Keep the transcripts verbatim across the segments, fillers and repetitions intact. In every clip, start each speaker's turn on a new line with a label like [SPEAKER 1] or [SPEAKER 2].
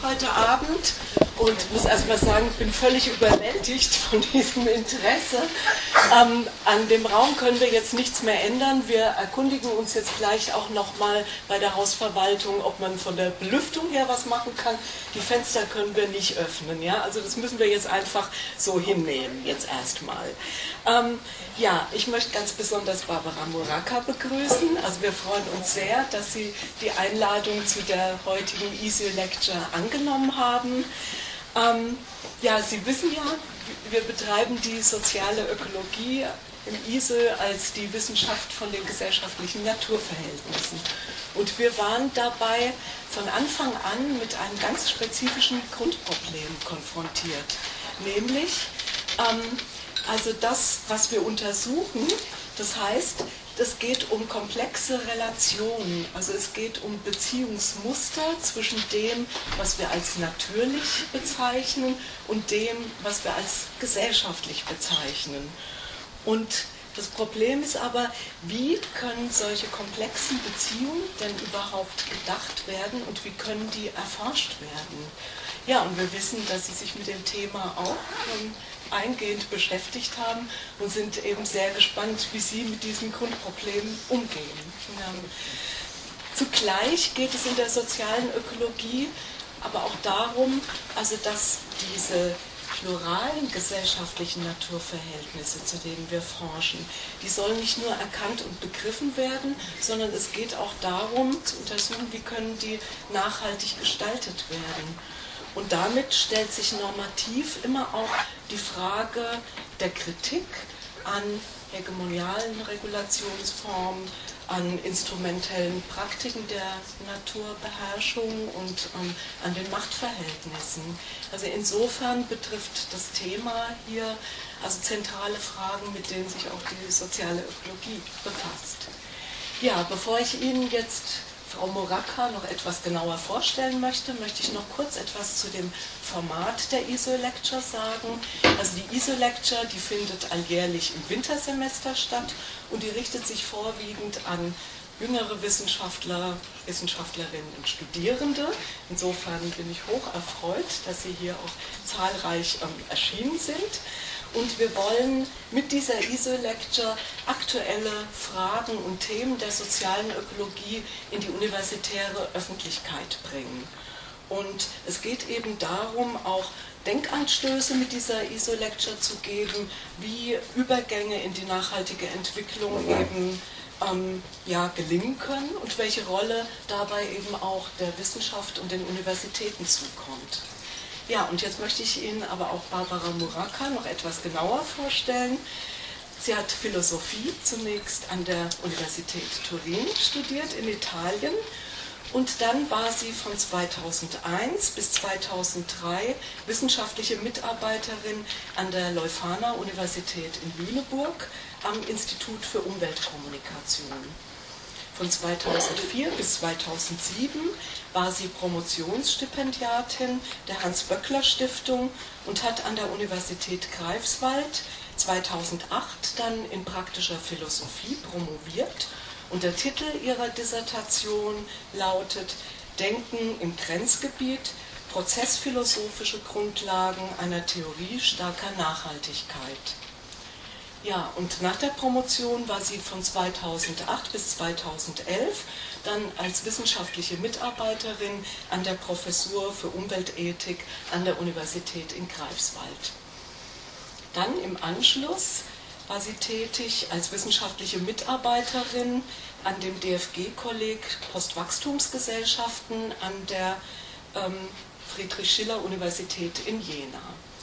[SPEAKER 1] heute Abend und muss erstmal sagen, ich bin völlig überwältigt von diesem Interesse. Ähm, an dem Raum können wir jetzt nichts mehr ändern. Wir erkundigen uns jetzt gleich auch nochmal bei der Hausverwaltung, ob man von der Belüftung her was machen kann. Die Fenster können wir nicht öffnen, ja? Also das müssen wir jetzt einfach so hinnehmen, jetzt erstmal. Ähm, ja, ich möchte ganz besonders Barbara Muraca begrüßen. Also wir freuen uns sehr, dass Sie die Einladung zu der heutigen I S O Lecture angenommen haben. Ähm, ja, Sie wissen ja, wir betreiben die soziale Ökologie im I S O als die Wissenschaft von den gesellschaftlichen Naturverhältnissen. Und wir waren dabei von Anfang an mit einem ganz spezifischen Grundproblem konfrontiert, nämlich ähm, also das, was wir untersuchen, das heißt, es geht um komplexe Relationen, also es geht um Beziehungsmuster zwischen dem, was wir als natürlich bezeichnen und dem, was wir als gesellschaftlich bezeichnen. Und das Problem ist aber, wie können solche komplexen Beziehungen denn überhaupt gedacht werden und wie können die erforscht werden? Ja, und wir wissen, dass Sie sich mit dem Thema auch ähm, eingehend beschäftigt haben und sind eben sehr gespannt, wie Sie mit diesen Grundproblemen umgehen. Ähm, zugleich geht es in der sozialen Ökologie aber auch darum, also dass diese pluralen gesellschaftlichen Naturverhältnisse, zu denen wir forschen, die sollen nicht nur erkannt und begriffen werden, sondern es geht auch darum, zu untersuchen, wie können die nachhaltig gestaltet werden. Und damit stellt sich normativ immer auch die Frage der Kritik an hegemonialen Regulationsformen, an instrumentellen Praktiken der Naturbeherrschung und ähm, an den Machtverhältnissen. Also insofern betrifft das Thema hier also zentrale Fragen, mit denen sich auch die soziale Ökologie befasst. Ja, bevor ich Ihnen jetzt Frau Muraca noch etwas genauer vorstellen möchte, möchte ich noch kurz etwas zu dem Format der I S O Lecture sagen. Also die I S O Lecture, die findet alljährlich im Wintersemester statt und die richtet sich vorwiegend an jüngere Wissenschaftler, Wissenschaftlerinnen und Studierende. Insofern bin ich hoch erfreut, dass Sie hier auch zahlreich ähm, erschienen sind. Und wir wollen mit dieser I S O Lecture aktuelle Fragen und Themen der sozialen Ökologie in die universitäre Öffentlichkeit bringen. Und es geht eben darum, auch Denkanstöße mit dieser I S O Lecture zu geben, wie Übergänge in die nachhaltige Entwicklung eben ähm, ja, gelingen können und welche Rolle dabei eben auch der Wissenschaft und den Universitäten zukommt. Ja, und jetzt möchte ich Ihnen aber auch Barbara Muraca noch etwas genauer vorstellen. Sie hat Philosophie zunächst an der Universität Turin studiert in Italien und dann war sie von zweitausendeins bis zweitausenddrei wissenschaftliche Mitarbeiterin an der Leuphana-Universität in Lüneburg am Institut für Umweltkommunikation. Von zweitausendvier bis zweitausendsieben war sie Promotionsstipendiatin der Hans-Böckler-Stiftung und hat an der Universität Greifswald zweitausendacht dann in praktischer Philosophie promoviert und der Titel ihrer Dissertation lautet Denken im Grenzgebiet, prozessphilosophische Grundlagen einer Theorie starker Nachhaltigkeit. Ja, und nach der Promotion war sie von zweitausendacht bis zweitausendelf dann als wissenschaftliche Mitarbeiterin an der Professur für Umweltethik an der Universität in Greifswald. Dann im Anschluss war sie tätig als wissenschaftliche Mitarbeiterin an dem D F G-Kolleg Postwachstumsgesellschaften an der ähm, Friedrich-Schiller-Universität in Jena.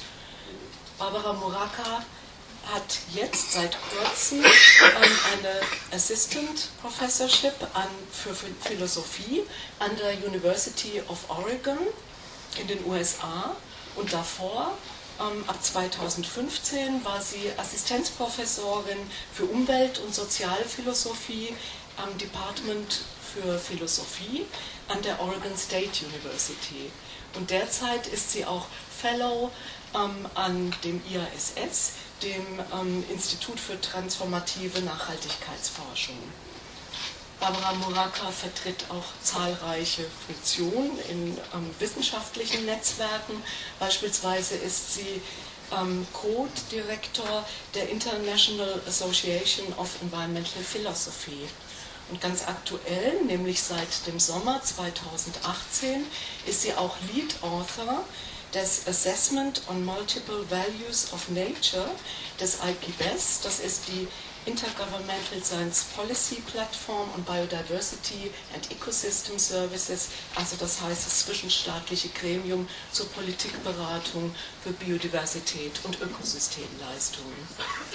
[SPEAKER 1] Barbara Muraca hat jetzt seit kurzem ähm, eine Assistant Professorship an, für Philosophie an der University of Oregon in den U S A und davor, ähm, ab zweitausendfünfzehn, war sie Assistenzprofessorin für Umwelt- und Sozialphilosophie am Department für Philosophie an der Oregon State University. Und derzeit ist sie auch Fellow ähm, an dem I A S S, dem ähm, Institut für transformative Nachhaltigkeitsforschung. Barbara Muraca vertritt auch zahlreiche Funktionen in ähm, wissenschaftlichen Netzwerken. Beispielsweise ist sie ähm, Co-Direktor der International Association of Environmental Philosophy. Und ganz aktuell, nämlich seit dem Sommer zweitausendachtzehn, ist sie auch Lead Author des Assessment on Multiple Values of Nature des I P B E S. Das ist die Intergovernmental Science Policy Platform on Biodiversity and Ecosystem Services, also das heißt das zwischenstaatliche Gremium zur Politikberatung für Biodiversität und Ökosystemleistungen.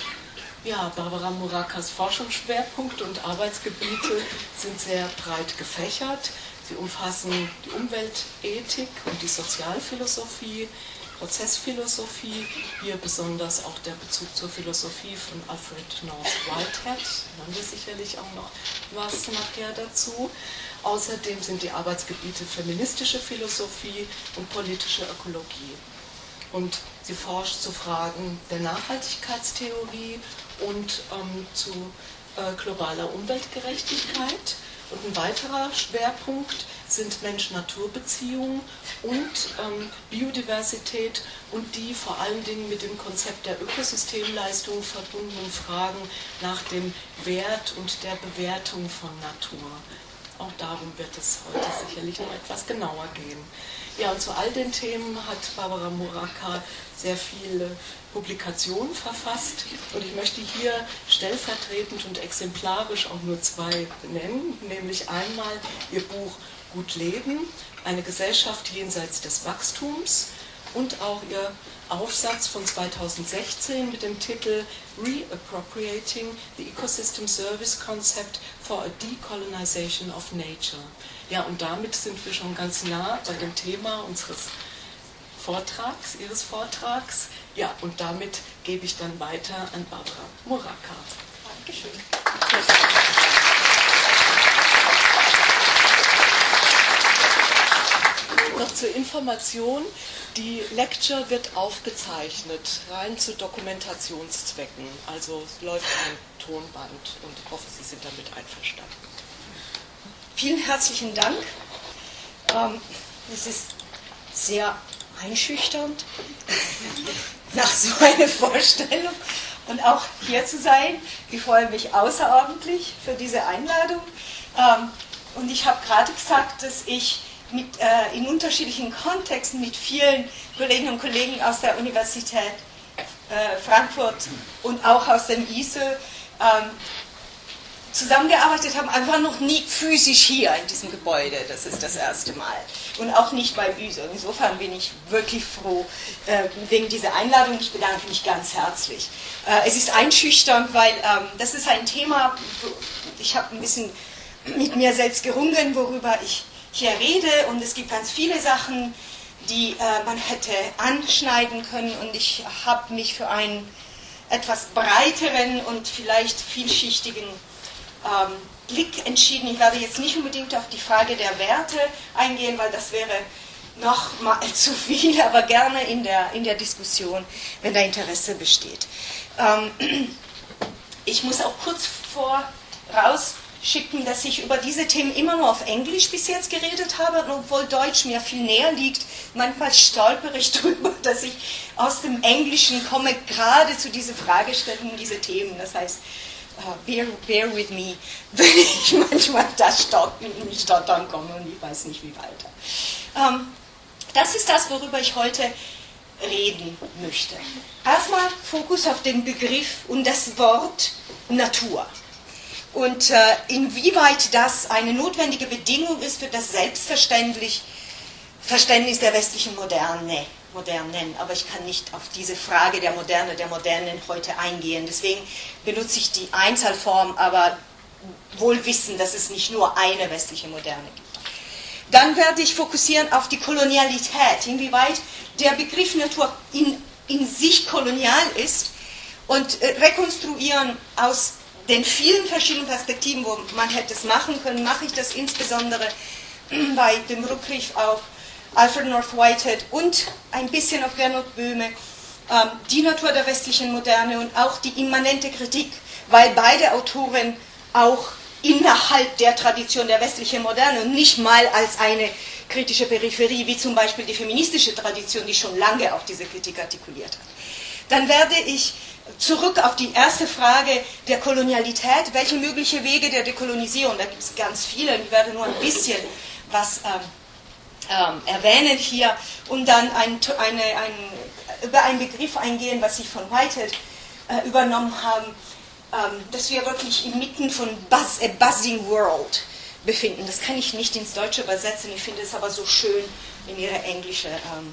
[SPEAKER 1] Ja, Barbara Muracas Forschungsschwerpunkte und Arbeitsgebiete sind sehr breit gefächert. Sie umfassen die Umweltethik und die Sozialphilosophie, Prozessphilosophie, hier besonders auch der Bezug zur Philosophie von Alfred North Whitehead, da haben wir sicherlich auch noch was nachher dazu. Außerdem sind die Arbeitsgebiete feministische Philosophie und politische Ökologie. Und sie forscht zu Fragen der Nachhaltigkeitstheorie und ähm, zu äh, globaler Umweltgerechtigkeit. Und ein weiterer Schwerpunkt sind Mensch-Natur-Beziehungen und ähm, Biodiversität und die vor allen Dingen mit dem Konzept der Ökosystemleistung verbundenen Fragen nach dem Wert und der Bewertung von Natur. Auch darum wird es heute sicherlich noch etwas genauer gehen. Ja, und zu all den Themen hat Barbara Muraca sehr viele Publikationen verfasst und ich möchte hier stellvertretend und exemplarisch auch nur zwei benennen, nämlich einmal ihr Buch Gut Leben, eine Gesellschaft jenseits des Wachstums und auch ihr Aufsatz von zweitausendsechzehn mit dem Titel Reappropriating the Ecosystem Service Concept for a Decolonization of Nature. Ja, und damit sind wir schon ganz nah bei dem Thema unseres Vortrags, Ihres Vortrags. Ja, und damit gebe ich dann weiter an Barbara Muraca. Dankeschön. Noch zur Information, die Lecture wird aufgezeichnet, rein zu Dokumentationszwecken. Also es läuft ein Tonband und ich hoffe, Sie sind damit einverstanden.
[SPEAKER 2] Vielen herzlichen Dank. Ähm, es ist sehr einschüchternd, nach so einer Vorstellung und auch hier zu sein. Ich freue mich außerordentlich für diese Einladung. Ähm, und ich habe gerade gesagt, dass ich mit, äh, in unterschiedlichen Kontexten mit vielen Kolleginnen und Kollegen aus der Universität äh, Frankfurt und auch aus dem I S E ähm, zusammengearbeitet haben, einfach noch nie physisch hier in diesem Gebäude. Das ist das erste Mal. Und auch nicht beim I S E. Insofern bin ich wirklich froh äh, wegen dieser Einladung. Ich bedanke mich ganz herzlich. Äh, es ist einschüchternd, weil ähm, das ist ein Thema, ich habe ein bisschen mit mir selbst gerungen, worüber ich hier rede. Und es gibt ganz viele Sachen, die äh, man hätte anschneiden können. Und ich habe mich für einen etwas breiteren und vielleicht vielschichtigen Ähm, Blick entschieden. Ich werde jetzt nicht unbedingt auf die Frage der Werte eingehen, weil das wäre noch mal zu viel, aber gerne in der, in der Diskussion, wenn da Interesse besteht. Ähm, ich muss auch kurz vorausschicken, dass ich über diese Themen immer nur auf Englisch bis jetzt geredet habe, und obwohl Deutsch mir viel näher liegt, manchmal stolpere ich darüber, dass ich aus dem Englischen komme, gerade zu dieser Fragestellung, diese Themen. Das heißt, Uh, bear, bear with me, wenn ich manchmal da stottern komme und ich weiß nicht wie weiter. Ähm, das ist das, worüber ich heute reden möchte. Erstmal Fokus auf den Begriff und das Wort Natur. Und äh, inwieweit das eine notwendige Bedingung ist für das Selbstverständnis Verständnis der westlichen Moderne. Modernen, aber ich kann nicht auf diese Frage der Moderne, der Modernen heute eingehen. Deswegen benutze ich die Einzahlform, aber wohl wissen, dass es nicht nur eine westliche Moderne gibt. Dann werde ich fokussieren auf die Kolonialität, inwieweit der Begriff Natur in, in sich kolonial ist und äh, rekonstruieren aus den vielen verschiedenen Perspektiven, wo man hätte es machen können, mache ich das insbesondere bei dem Rückgriff auf Alfred North Whitehead und ein bisschen auf Gernot Böhme, ähm, die Natur der westlichen Moderne und auch die immanente Kritik, weil beide Autoren auch innerhalb der Tradition der westlichen Moderne und nicht mal als eine kritische Peripherie, wie zum Beispiel die feministische Tradition, die schon lange auch diese Kritik artikuliert hat. Dann werde ich zurück auf die erste Frage der Kolonialität, welche mögliche Wege der Dekolonisierung, da gibt es ganz viele, und ich werde nur ein bisschen was ähm, ähm, erwähnen hier und dann ein, eine, ein, über einen Begriff eingehen, was Sie von Whitehead äh, übernommen haben, ähm, dass wir wirklich inmitten von buzz, a buzzing world befinden. Das kann ich nicht ins Deutsche übersetzen, ich finde es aber so schön in ihrer englischen ähm,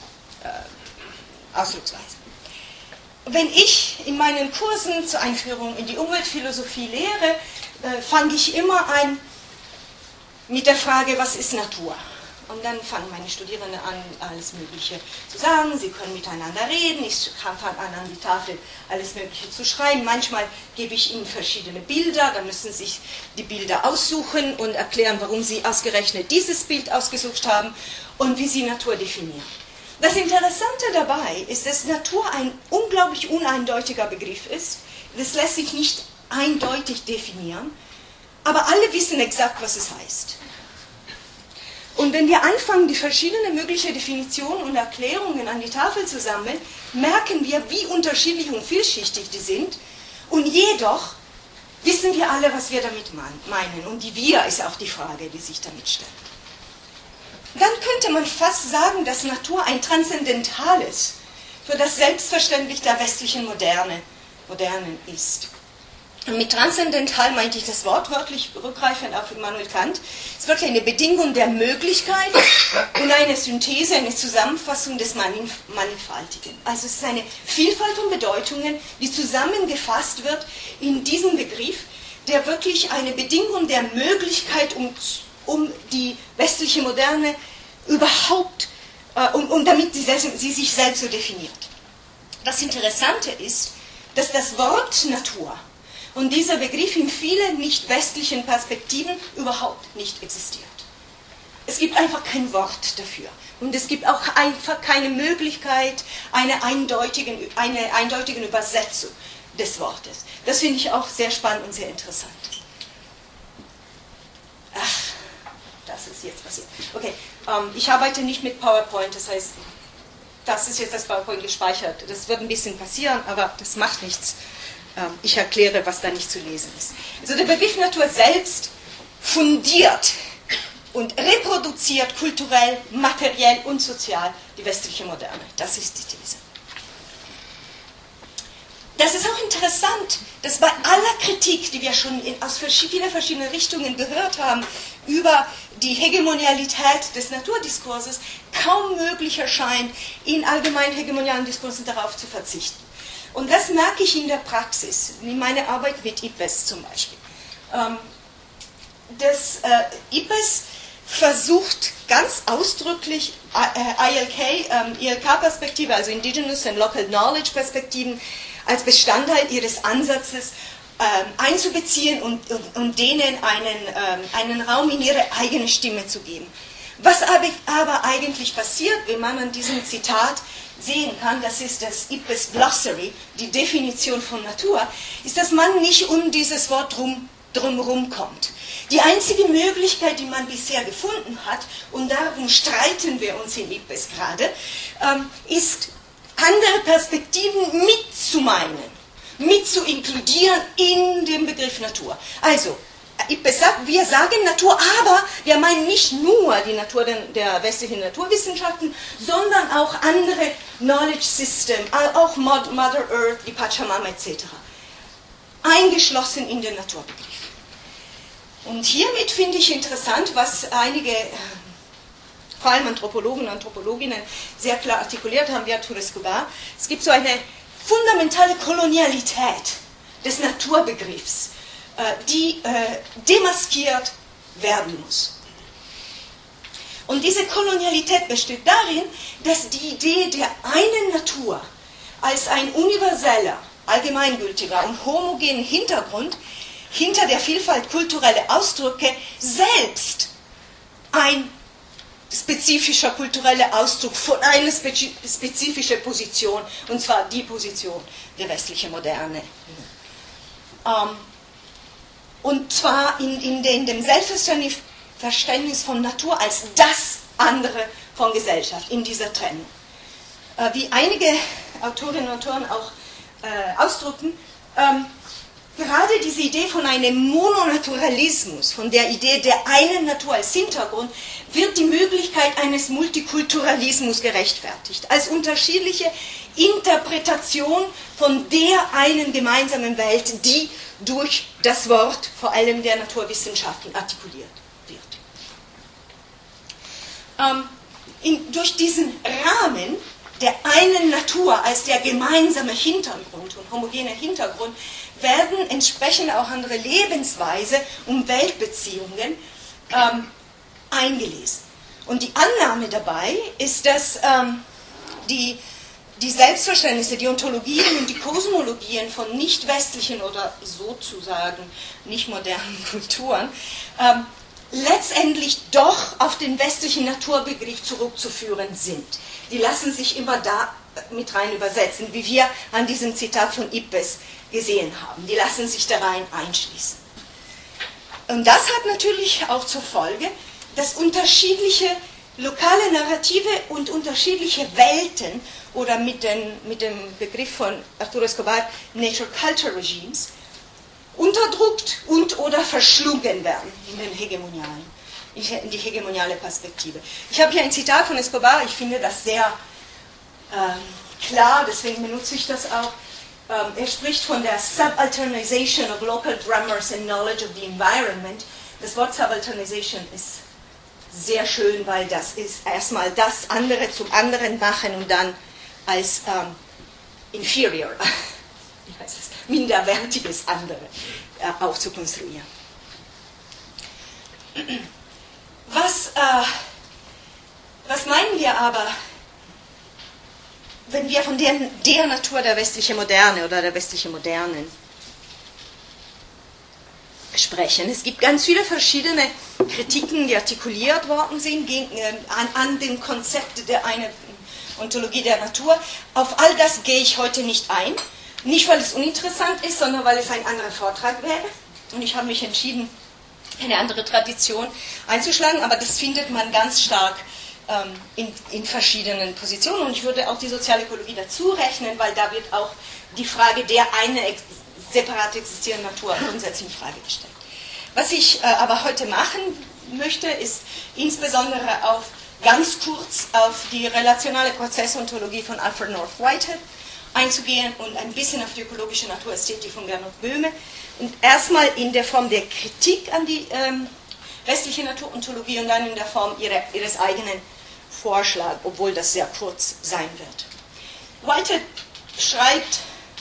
[SPEAKER 2] äh, Ausdrucksweise. Wenn ich in meinen Kursen zur Einführung in die Umweltphilosophie lehre, äh, fange ich immer an mit der Frage, was ist Natur? Und dann fangen meine Studierenden an, alles Mögliche zu sagen, sie können miteinander reden, ich fange an, an die Tafel alles Mögliche zu schreiben. Manchmal gebe ich ihnen verschiedene Bilder, dann müssen sie sich die Bilder aussuchen und erklären, warum sie ausgerechnet dieses Bild ausgesucht haben und wie sie Natur definieren. Das Interessante dabei ist, dass Natur ein unglaublich uneindeutiger Begriff ist. Das lässt sich nicht eindeutig definieren, aber alle wissen exakt, was es heißt. Und wenn wir anfangen, die verschiedenen möglichen Definitionen und Erklärungen an die Tafel zu sammeln, merken wir, wie unterschiedlich und vielschichtig die sind. Und jedoch wissen wir alle, was wir damit meinen. Und die Wir ist auch die Frage, die sich damit stellt. Dann könnte man fast sagen, dass Natur ein transzendentales für das Selbstverständnis der westlichen Moderne, Modernen ist. Und mit transzendental meinte ich das Wort wörtlich rückgreifend auf Immanuel Kant. Es ist wirklich eine Bedingung der Möglichkeit und eine Synthese, eine Zusammenfassung des Mannigfaltigen. Also es ist eine Vielfalt von Bedeutungen, die zusammengefasst wird in diesem Begriff, der wirklich eine Bedingung der Möglichkeit um um die westliche Moderne überhaupt, äh, um, um damit sie, sie sich selbst so definiert. Das Interessante ist, dass das Wort Natur und dieser Begriff in vielen nicht westlichen Perspektiven überhaupt nicht existiert. Es gibt einfach kein Wort dafür. Und es gibt auch einfach keine Möglichkeit einer eindeutigen, eine eindeutigen Übersetzung des Wortes. Das finde ich auch sehr spannend und sehr interessant. Ach. Das ist jetzt passiert. Okay, ähm, ich arbeite nicht mit PowerPoint, das heißt, das ist jetzt das PowerPoint gespeichert. Das wird ein bisschen passieren, aber das macht nichts. Ähm, ich erkläre, was da nicht zu lesen ist. Also der Begriff Natur selbst fundiert und reproduziert kulturell, materiell und sozial die westliche Moderne. Das ist die These. Das ist auch interessant, dass bei aller Kritik, die wir schon in, aus vielen verschiedenen Richtungen gehört haben, über die Hegemonialität des Naturdiskurses, kaum möglich erscheint, in allgemein hegemonialen Diskursen darauf zu verzichten. Und das merke ich in der Praxis, in meiner Arbeit mit I P E S zum Beispiel. Ähm, das äh, I P E S versucht ganz ausdrücklich äh, I L K, ähm, I L K-Perspektive, also Indigenous and Local Knowledge Perspektiven, als Bestandteil ihres Ansatzes ähm, einzubeziehen und, und, und denen einen, ähm, einen Raum in ihre eigene Stimme zu geben. Was aber, aber eigentlich passiert, wie man an diesem Zitat sehen kann, das ist das I P E S Glossary, die Definition von Natur, ist, dass man nicht um dieses Wort drum, drumherum kommt. Die einzige Möglichkeit, die man bisher gefunden hat, und darum streiten wir uns in I P E S gerade, ähm, ist, andere Perspektiven mitzumeinen, mit zu inkludieren in den Begriff Natur. Also, wir sagen Natur, aber wir meinen nicht nur die Natur der westlichen Naturwissenschaften, sondern auch andere Knowledge System, auch Mother Earth, die Pachamama et cetera, eingeschlossen in den Naturbegriff. Und hiermit finde ich interessant, was einige vor allem Anthropologen und Anthropologinnen sehr klar artikuliert haben, wie Arturo Escobar. Es gibt so eine fundamentale Kolonialität des Naturbegriffs, die demaskiert werden muss. Und diese Kolonialität besteht darin, dass die Idee der einen Natur als ein universeller, allgemeingültiger und homogenen Hintergrund hinter der Vielfalt kultureller Ausdrücke selbst ein spezifischer kultureller Ausdruck von einer spezifischen Position, und zwar die Position der westlichen Moderne. Ähm, Und zwar in, in, de, in dem Selbstverständnis von Natur als das andere von Gesellschaft, in dieser Trennung. Äh, wie einige Autorinnen und Autoren auch äh, ausdrücken, ähm, gerade diese Idee von einem Mononaturalismus, von der Idee der einen Natur als Hintergrund, wird die Möglichkeit eines Multikulturalismus gerechtfertigt, als unterschiedliche Interpretation von der einen gemeinsamen Welt, die durch das Wort, vor allem der Naturwissenschaften, artikuliert wird. Ähm, in, durch diesen Rahmen der einen Natur als der gemeinsame Hintergrund und homogene Hintergrund werden entsprechend auch andere Lebensweise und Weltbeziehungen ähm, eingelesen. Und die Annahme dabei ist, dass ähm, die, die Selbstverständnisse, die Ontologien und die Kosmologien von nicht-westlichen oder sozusagen nicht modernen Kulturen ähm, letztendlich doch auf den westlichen Naturbegriff zurückzuführen sind. Die lassen sich immer da mit rein übersetzen, wie wir an diesem Zitat von Ippes gesehen haben. Die lassen sich da rein einschließen. Und das hat natürlich auch zur Folge, dass unterschiedliche lokale Narrative und unterschiedliche Welten oder mit, den, mit dem Begriff von Arturo Escobar Nature-Culture-Regimes unterdrückt und oder verschlungen werden in den hegemonialen, in die hegemoniale Perspektive. Ich habe hier ein Zitat von Escobar, ich finde das sehr ähm, klar, deswegen benutze ich das auch. Ähm, er spricht von der Subalternization of local grammars and knowledge of the environment. Das Wort Subalternization ist sehr schön, weil das ist erstmal das andere zum anderen machen und dann als ähm, inferior, wie heißt es, minderwertiges andere äh, auch zu konstruieren. Was, äh, was meinen wir aber, wenn wir von der, der Natur der westlichen Moderne oder der westlichen Modernen sprechen? Es gibt ganz viele verschiedene Kritiken, die artikuliert worden sind gegen, äh, an, an dem Konzept der eine Ontologie der Natur. Auf all das gehe ich heute nicht ein. Nicht, weil es uninteressant ist, sondern weil es ein anderer Vortrag wäre. Und ich habe mich entschieden, eine andere Tradition einzuschlagen, aber das findet man ganz stark ähm, in, in verschiedenen Positionen. Und ich würde auch die Sozialökologie dazu rechnen, weil da wird auch die Frage der eine ex separat existierenden Natur grundsätzlich in Frage gestellt. Was ich äh, aber heute machen möchte, ist insbesondere auf ganz kurz auf die relationale Prozessontologie von Alfred North Whitehead einzugehen und ein bisschen auf die ökologische Naturästhetik von Gernot Böhme und erstmal in der Form der Kritik an die ähm, westliche Naturontologie und dann in der Form ihrer, ihres eigenen Vorschlags, obwohl das sehr kurz sein wird. Whitehead schreibt,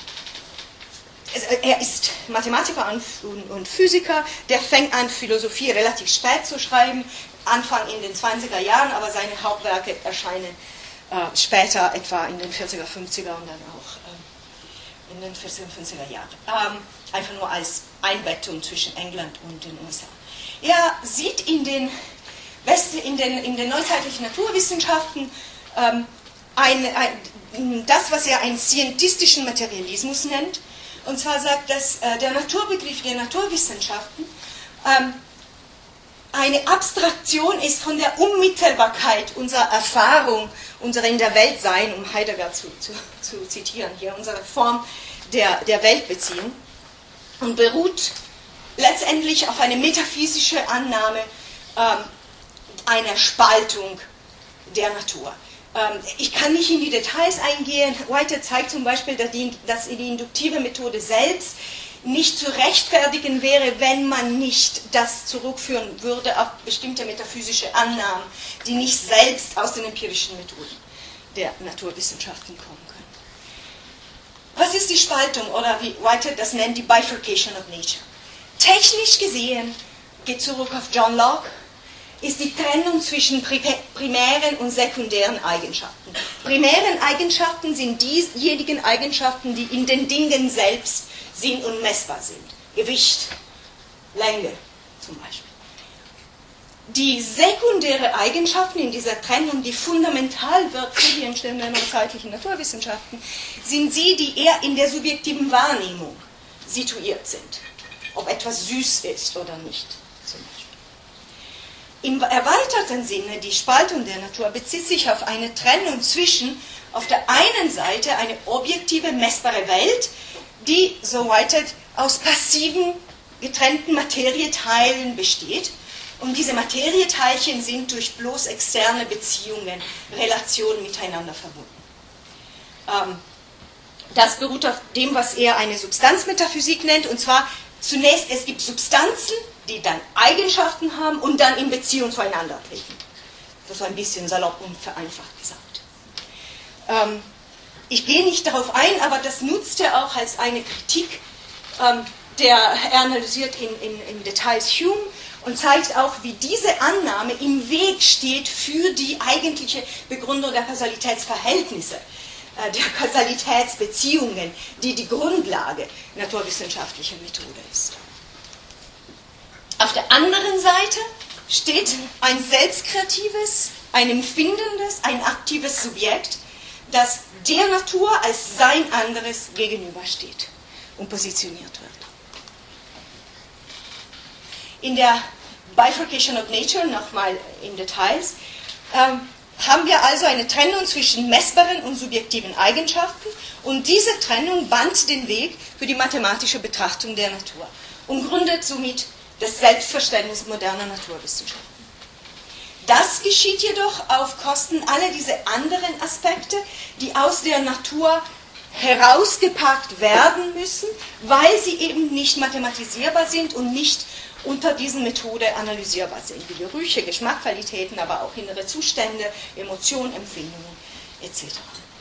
[SPEAKER 2] er ist Mathematiker und Physiker, der fängt an, Philosophie relativ spät zu schreiben, Anfang in den zwanziger Jahren, aber seine Hauptwerke erscheinen äh, später, etwa in den vierziger, fünfziger und dann auch äh, in den vierziger, fünfziger Jahren. Ähm, einfach nur als Einbettung zwischen England und den U S A. Er sieht in den, West, in den, in den neuzeitlichen Naturwissenschaften ähm, ein, ein, das, was er einen scientistischen Materialismus nennt. Und zwar sagt, dass äh, der Naturbegriff der Naturwissenschaften ähm, eine Abstraktion ist von der Unmittelbarkeit unserer Erfahrung, unserer in der Welt sein, um Heidegger zu, zu, zu zitieren hier, unsere Form der, der Weltbeziehung und beruht letztendlich auf eine metaphysische Annahme ähm, einer Spaltung der Natur. Ich kann nicht in die Details eingehen. Whitehead zeigt zum Beispiel, dass die, dass die induktive Methode selbst nicht zu rechtfertigen wäre, wenn man nicht das zurückführen würde auf bestimmte metaphysische Annahmen, die nicht selbst aus den empirischen Methoden der Naturwissenschaften kommen können. Was ist die Spaltung oder wie Whitehead das nennt, die Bifurcation of Nature? Technisch gesehen, geht zurück auf John Locke, ist die Trennung zwischen primären und sekundären Eigenschaften. Primären Eigenschaften sind diejenigen Eigenschaften, die in den Dingen selbst sind und messbar sind. Gewicht, Länge zum Beispiel. Die sekundären Eigenschaften in dieser Trennung, die fundamental wird für die Entstehung der neuzeitlichen Naturwissenschaften, sind sie, die eher in der subjektiven Wahrnehmung situiert sind. ob etwas süß ist oder nicht. Zum Beispiel. Im erweiterten Sinne, die Spaltung der Natur bezieht sich auf eine Trennung zwischen auf der einen Seite eine objektive, messbare Welt, die, so Whitehead, aus passiven, getrennten Materieteilen besteht. Und diese Materieteilchen sind durch bloß externe Beziehungen, Relationen miteinander verbunden. Ähm, das beruht auf dem, was er eine Substanzmetaphysik nennt, und zwar zunächst, es gibt Substanzen, die dann Eigenschaften haben und dann in Beziehung zueinander treten. Das ist ein bisschen salopp und vereinfacht gesagt. Ähm, ich gehe nicht darauf ein, aber das nutzt er auch als eine Kritik. Ähm, der, er analysiert in, in, in Details Hume und zeigt auch, wie diese Annahme im Weg steht für die eigentliche Begründung der Kausalitätsverhältnisse, äh, der Kausalitätsbeziehungen, die die Grundlage naturwissenschaftlicher Methode ist. Auf der anderen Seite steht ein selbstkreatives, ein empfindendes, ein aktives Subjekt, das der Natur als sein anderes gegenübersteht und positioniert wird. In der Bifurcation of Nature, nochmal in Details, ähm, haben wir also eine Trennung zwischen messbaren und subjektiven Eigenschaften, und diese Trennung bahnt den Weg für die mathematische Betrachtung der Natur und gründet somit das Selbstverständnis moderner Naturwissenschaften. Das geschieht jedoch auf Kosten aller dieser anderen Aspekte, die aus der Natur herausgepackt werden müssen, weil sie eben nicht mathematisierbar sind und nicht unter diesen Methode analysierbar sind, wie Gerüche, Geschmacksqualitäten, aber auch innere Zustände, Emotionen, Empfindungen et cetera.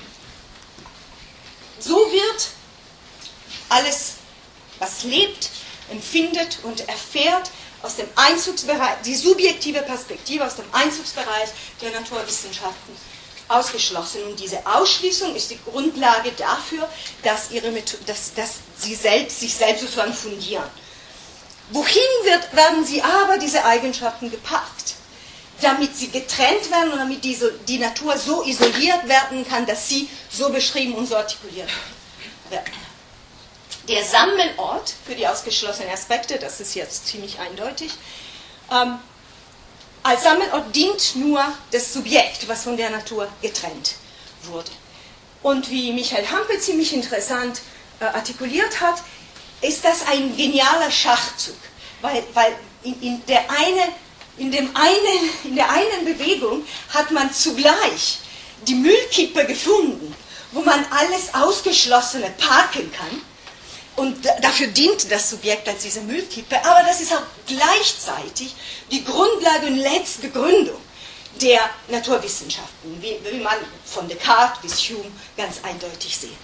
[SPEAKER 2] So wird alles, was lebt, empfindet und erfährt, aus dem Einzugsbereich, die subjektive Perspektive aus dem Einzugsbereich der Naturwissenschaften ausgeschlossen. Und diese Ausschließung ist die Grundlage dafür, dass, ihre Methode, dass, dass sie selbst, sich selbst sozusagen fundieren. Wohin wird, werden sie aber diese Eigenschaften gepackt? Damit sie getrennt werden und damit die, die Natur so isoliert werden kann, dass sie so beschrieben und so artikuliert werden. Der Sammelort für die ausgeschlossenen Aspekte, das ist jetzt ziemlich eindeutig, ähm, als Sammelort dient nur das Subjekt, was von der Natur getrennt wurde. Und wie Michael Hampe ziemlich interessant äh, artikuliert hat, ist das ein genialer Schachzug, weil, weil in, in, der eine, in, dem einen, in der einen Bewegung hat man zugleich die Müllkippe gefunden, wo man alles Ausgeschlossene parken kann. Und dafür dient das Subjekt als diese Müllkippe, aber das ist auch gleichzeitig die Grundlage und letzte Begründung der Naturwissenschaften, wie, wie man von Descartes bis Hume ganz eindeutig sehen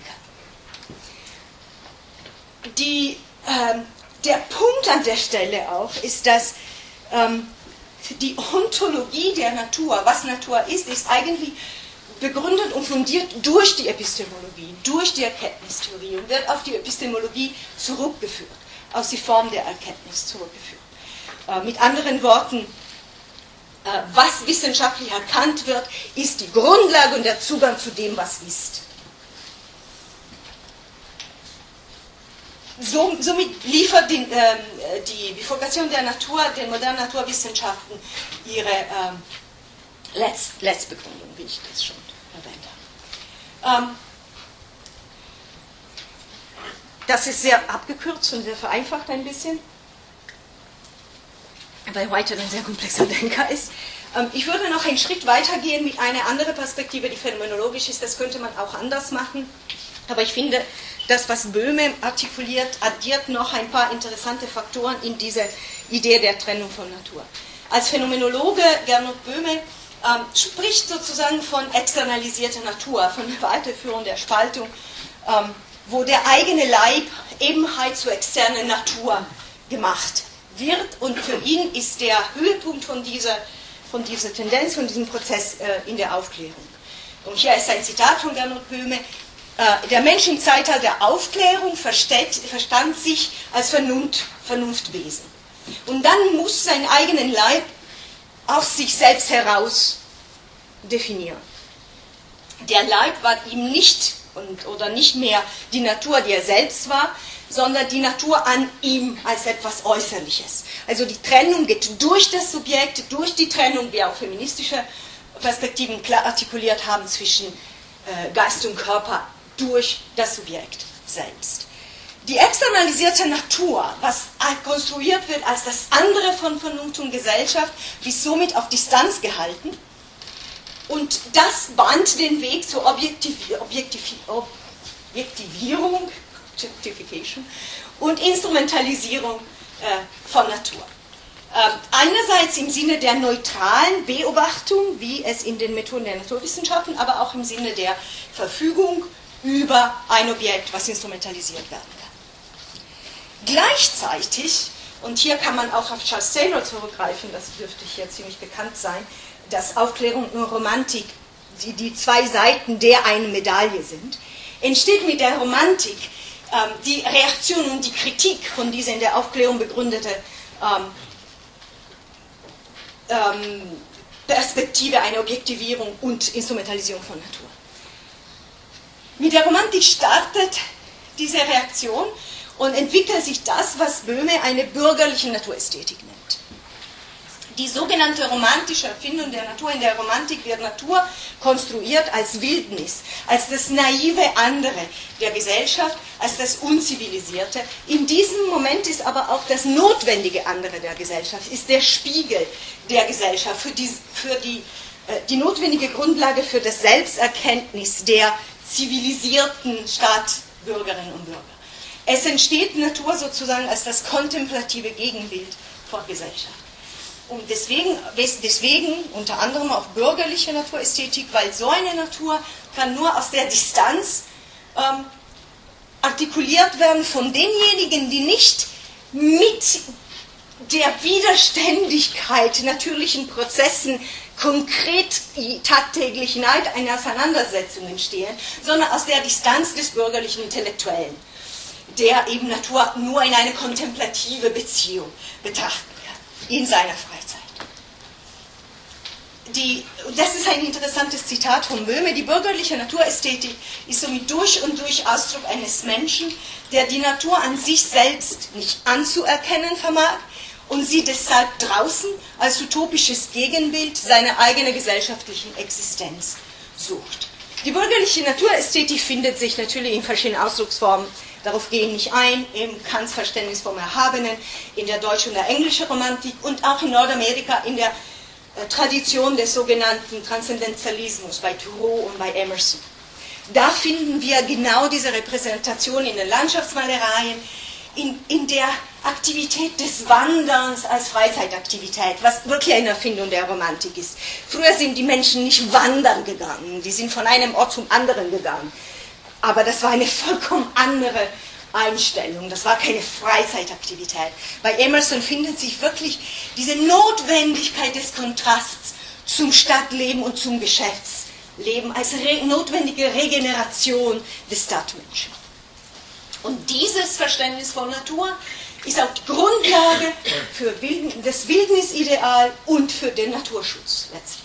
[SPEAKER 2] kann. Die, ähm, der Punkt an der Stelle auch ist, dass ähm, die Ontologie der Natur, was Natur ist, ist eigentlich begründet und fundiert durch die Epistemologie, durch die Erkenntnistheorie und wird auf die Epistemologie zurückgeführt, auf die Form der Erkenntnis zurückgeführt. Äh, mit anderen Worten, äh, was wissenschaftlich erkannt wird, ist die Grundlage und der Zugang zu dem, was ist. So, somit liefert die, äh, die Bifurkation der Natur, den modernen Naturwissenschaften, ihre äh, Letz, Letztbegründung, wie ich das schon erwähnt habe. Ähm, das ist sehr abgekürzt und sehr vereinfacht ein bisschen, weil Whitehead ein sehr komplexer Denker ist. Ähm, ich würde noch einen Schritt weitergehen mit einer anderen Perspektive, die phänomenologisch ist. Das könnte man auch anders machen. Aber ich finde, das, was Böhme artikuliert, addiert noch ein paar interessante Faktoren in diese Idee der Trennung von Natur. Als Phänomenologe, Gernot Böhme, ähm, spricht sozusagen von externalisierter Natur, von der Weiterführung der Spaltung, ähm, wo der eigene Leib Ebenheit zur externen Natur gemacht wird. Und für ihn ist der Höhepunkt von dieser, von dieser Tendenz, von diesem Prozess äh, in der Aufklärung. Und hier ist ein Zitat von Gernot Böhme: äh, Der Mensch im Zeitalter der Aufklärung versteht, verstand sich als Vernunft, Vernunftwesen. Und dann muss sein eigenen Leib aus sich selbst heraus definieren. Der Leib war ihm nicht und, oder nicht mehr die Natur, die er selbst war, sondern die Natur an ihm als etwas Äußerliches. Also die Trennung geht durch das Subjekt, durch die Trennung, wie auch feministische Perspektiven klar artikuliert haben, zwischen äh, Geist und Körper durch das Subjekt selbst. Die externalisierte Natur, was konstruiert wird als das andere von Vernunft und Gesellschaft, wird somit auf Distanz gehalten. Und das bahnt den Weg zur Objektiv Objektiv Objektivierung Objectification und Instrumentalisierung äh, von Natur. Äh, einerseits im Sinne der neutralen Beobachtung, wie es in den Methoden der Naturwissenschaften, aber auch im Sinne der Verfügung über ein Objekt, was instrumentalisiert werden kann. Gleichzeitig, und hier kann man auch auf Charles Taylor zurückgreifen, das dürfte hier ziemlich bekannt sein, dass Aufklärung und Romantik die, die zwei Seiten der einen Medaille sind, entsteht mit der Romantik ähm, die Reaktion und die Kritik von dieser in der Aufklärung begründete ähm, ähm, Perspektive einer Objektivierung und Instrumentalisierung von Natur. Mit der Romantik startet diese Reaktion und entwickelt sich das, was Böhme eine bürgerliche Naturästhetik nennt. Die sogenannte romantische Erfindung der Natur, in der Romantik wird Natur konstruiert als Wildnis, als das naive Andere der Gesellschaft, als das Unzivilisierte. In diesem Moment ist aber auch das notwendige Andere der Gesellschaft, ist der Spiegel der Gesellschaft, für die, für die, äh, die notwendige Grundlage für das Selbsterkenntnis der zivilisierten Staatsbürgerinnen und Bürger. Es entsteht Natur sozusagen als das kontemplative Gegenbild von Gesellschaft. Und deswegen, deswegen unter anderem auch bürgerliche Naturästhetik, weil so eine Natur kann nur aus der Distanz ähm, artikuliert werden von denjenigen, die nicht mit der Widerständigkeit natürlichen Prozessen konkret tagtäglich in einer Auseinandersetzung entstehen, sondern aus der Distanz des bürgerlichen Intellektuellen, der eben Natur nur in eine kontemplative Beziehung betrachten kann, in seiner Freizeit. Die, das ist ein interessantes Zitat von Böhme. Die bürgerliche Naturästhetik ist somit durch und durch Ausdruck eines Menschen, der die Natur an sich selbst nicht anzuerkennen vermag und sie deshalb draußen als utopisches Gegenbild seiner eigenen gesellschaftlichen Existenz sucht. Die bürgerliche Naturästhetik findet sich natürlich in verschiedenen Ausdrucksformen. Darauf gehe ich nicht ein, im Kants Verständnis vom Erhabenen, in der deutschen und der englischen Romantik und auch in Nordamerika in der äh, Tradition des sogenannten Transzendentalismus bei Thoreau und bei Emerson. Da finden wir genau diese Repräsentation in den Landschaftsmalereien, in, in der Aktivität des Wanderns als Freizeitaktivität, was wirklich eine Erfindung der Romantik ist. Früher sind die Menschen nicht wandern gegangen, die sind von einem Ort zum anderen gegangen. Aber das war eine vollkommen andere Einstellung, das war keine Freizeitaktivität. Bei Emerson findet sich wirklich diese Notwendigkeit des Kontrasts zum Stadtleben und zum Geschäftsleben als re- notwendige Regeneration des Stadtmenschen. Und dieses Verständnis von Natur ist auch die Grundlage für das Wildnisideal und für den Naturschutz letztlich.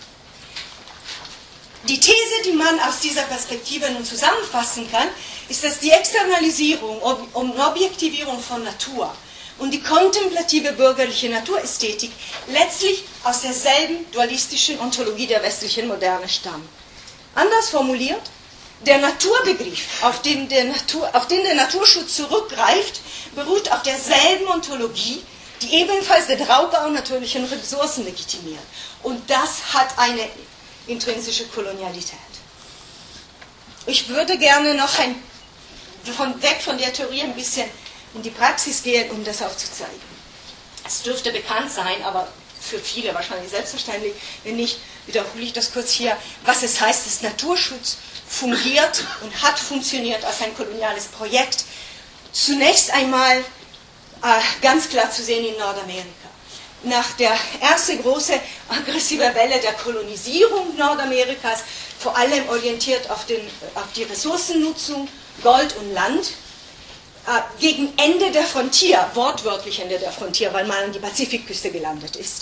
[SPEAKER 2] Die These, die man aus dieser Perspektive nun zusammenfassen kann, ist, dass die Externalisierung und Objektivierung von Natur und die kontemplative bürgerliche Naturästhetik letztlich aus derselben dualistischen Ontologie der westlichen Moderne stammen. Anders formuliert, der Naturbegriff, auf den der, Natur, auf den der Naturschutz zurückgreift, beruht auf derselben Ontologie, die ebenfalls den Raubbau natürlichen Ressourcen legitimiert. Und das hat eine intrinsische Kolonialität. Ich würde gerne noch ein, von, weg von der Theorie ein bisschen in die Praxis gehen, um das aufzuzeigen. Es dürfte bekannt sein, aber für viele wahrscheinlich selbstverständlich. Wenn nicht, wiederhole ich das kurz hier, was es heißt, dass Naturschutz fungiert und hat funktioniert als ein koloniales Projekt. Zunächst einmal äh, ganz klar zu sehen in Nordamerika. Nach der ersten großen aggressiven Welle der Kolonisierung Nordamerikas, vor allem orientiert auf, den, auf die Ressourcennutzung, Gold und Land, äh, gegen Ende der Frontier, wortwörtlich Ende der Frontier, weil man an die Pazifikküste gelandet ist,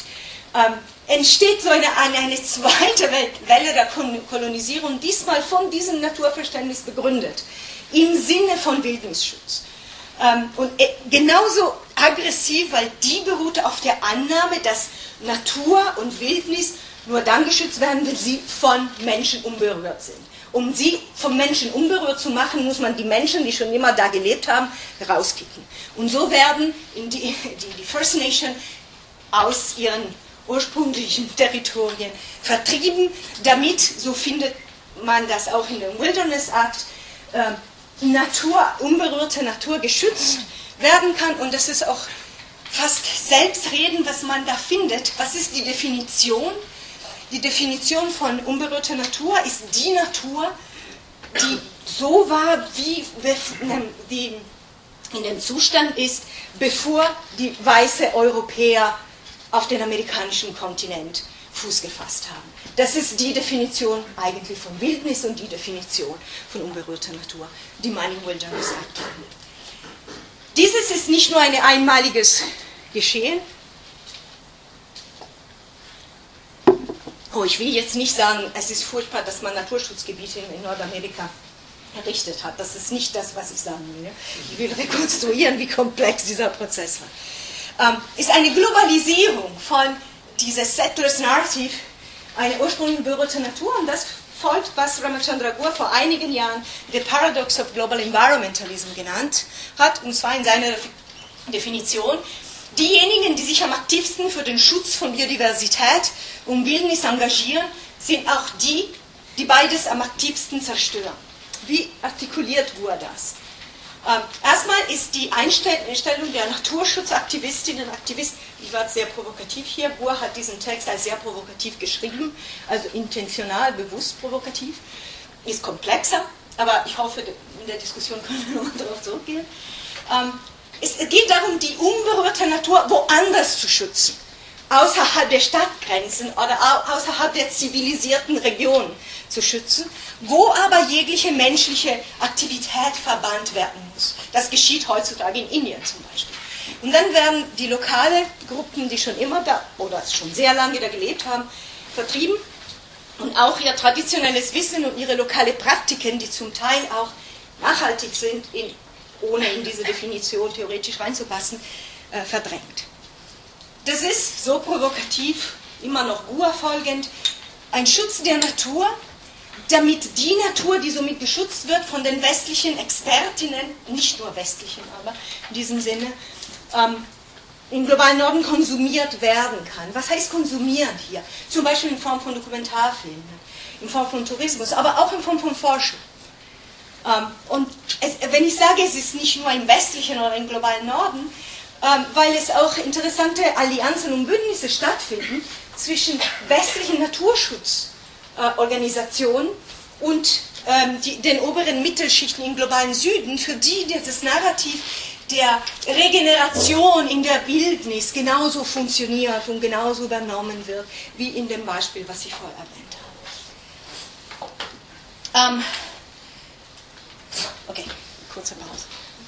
[SPEAKER 2] ähm, entsteht so eine, eine, eine zweite Welle der Kolonisierung, diesmal von diesem Naturverständnis begründet, im Sinne von Wildnisschutz. Ähm, und genauso aggressiv, weil die beruhte auf der Annahme, dass Natur und Wildnis nur dann geschützt werden, wenn sie von Menschen unberührt sind. Um sie vom Menschen unberührt zu machen, muss man die Menschen, die schon immer da gelebt haben, rauskicken. Und so werden die, die, die First Nation aus ihren ursprünglichen Territorien vertrieben, damit, so findet man das auch in dem Wilderness Act, äh, Natur, unberührte Natur geschützt werden kann. Und das ist auch fast selbstredend, was man da findet. Was ist die Definition? Die Definition von unberührter Natur ist die Natur, die so war, wie die in dem Zustand ist, bevor die weißen Europäer auf den amerikanischen Kontinent Fuß gefasst haben. Das ist die Definition eigentlich von Wildnis und die Definition von unberührter Natur, die man im Wilderness Act findet. Dieses ist nicht nur ein einmaliges Geschehen. Oh, ich will jetzt nicht sagen, es ist furchtbar, dass man Naturschutzgebiete in Nordamerika errichtet hat. Das ist nicht das, was ich sagen will. Ich will rekonstruieren, wie komplex dieser Prozess war. Ähm, ist eine Globalisierung von dieser Settlers Narrative, eine ursprünglich berührte Natur, und das folgt, was Ramachandra Gur vor einigen Jahren The Paradox of Global Environmentalism genannt hat, und zwar in seiner Definition: Diejenigen, die sich am aktivsten für den Schutz von Biodiversität und Wildnis engagieren, sind auch die, die beides am aktivsten zerstören. Wie artikuliert Gur das? Ähm, erstmal ist die Einstellung der Naturschutzaktivistinnen und Aktivisten, ich war sehr provokativ hier, Gur hat diesen Text als sehr provokativ geschrieben, also intentional, bewusst provokativ, ist komplexer, aber ich hoffe, in der Diskussion können wir nochmal darauf zurückgehen. Ähm, es geht darum, die unberührte Natur woanders zu schützen, außerhalb der Stadtgrenzen oder außerhalb der zivilisierten Regionen zu schützen, wo aber jegliche menschliche Aktivität verbannt werden muss. Das geschieht heutzutage in Indien zum Beispiel. Und dann werden die lokalen Gruppen, die schon immer da oder schon sehr lange da gelebt haben, vertrieben, und auch ihr traditionelles Wissen und ihre lokale Praktiken, die zum Teil auch nachhaltig sind, in, ohne in diese Definition theoretisch reinzupassen, äh, verdrängt. Das ist so provokativ, immer noch Gur folgend, ein Schutz der Natur, damit die Natur, die somit geschützt wird, von den westlichen Expertinnen, nicht nur westlichen, aber in diesem Sinne, ähm, im globalen Norden konsumiert werden kann. Was heißt konsumieren hier? Zum Beispiel in Form von Dokumentarfilmen, in Form von Tourismus, aber auch in Form von Forschung. Ähm, und es, wenn ich sage, es ist nicht nur im westlichen oder im globalen Norden, ähm, weil es auch interessante Allianzen und Bündnisse stattfinden zwischen westlichen Naturschutzorganisationen äh, und ähm, die, den oberen Mittelschichten im globalen Süden, für die das Narrativ der Regeneration in der Wildnis genauso funktioniert und genauso übernommen wird, wie in dem Beispiel, was ich vorher erwähnt habe. Ähm, okay, kurze Pause.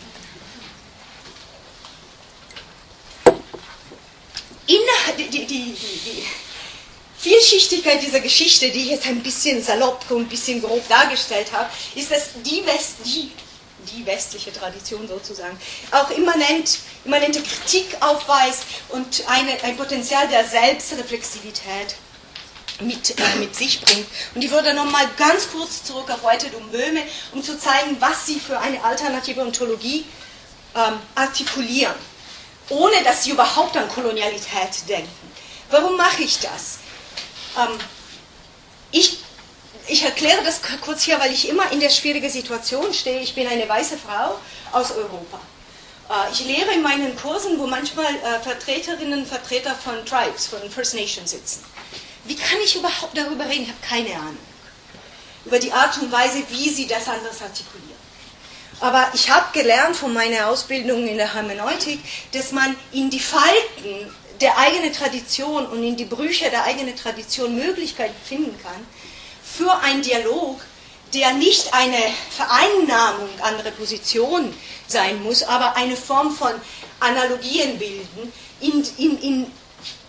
[SPEAKER 2] In, die, die, die, die Vielschichtigkeit dieser Geschichte, die ich jetzt ein bisschen salopp und ein bisschen grob dargestellt habe, ist, dass die, West, die, die westliche Tradition sozusagen auch immanent, immanente Kritik aufweist und eine, ein Potenzial der Selbstreflexivität mit, äh, mit sich bringt. Und ich würde nochmal ganz kurz zurück auf Whitehead und Böhme, um zu zeigen, was sie für eine alternative Ontologie ähm, artikulieren, ohne dass sie überhaupt an Kolonialität denken. Warum mache ich das? Ähm, ich, ich erkläre das kurz hier, weil ich immer in der schwierigen Situation stehe. Ich bin eine weiße Frau aus Europa. Äh, ich lehre in meinen Kursen, wo manchmal äh, Vertreterinnen und Vertreter von Tribes, von First Nations sitzen. Wie kann ich überhaupt darüber reden? Ich habe keine Ahnung. Über die Art und Weise, wie sie das anders artikulieren. Aber ich habe gelernt von meiner Ausbildung in der Hermeneutik, dass man in die Falten der eigenen Tradition und in die Brüche der eigenen Tradition Möglichkeiten finden kann für einen Dialog, der nicht eine Vereinnahmung anderer Positionen sein muss, aber eine Form von Analogien bilden, in, in, in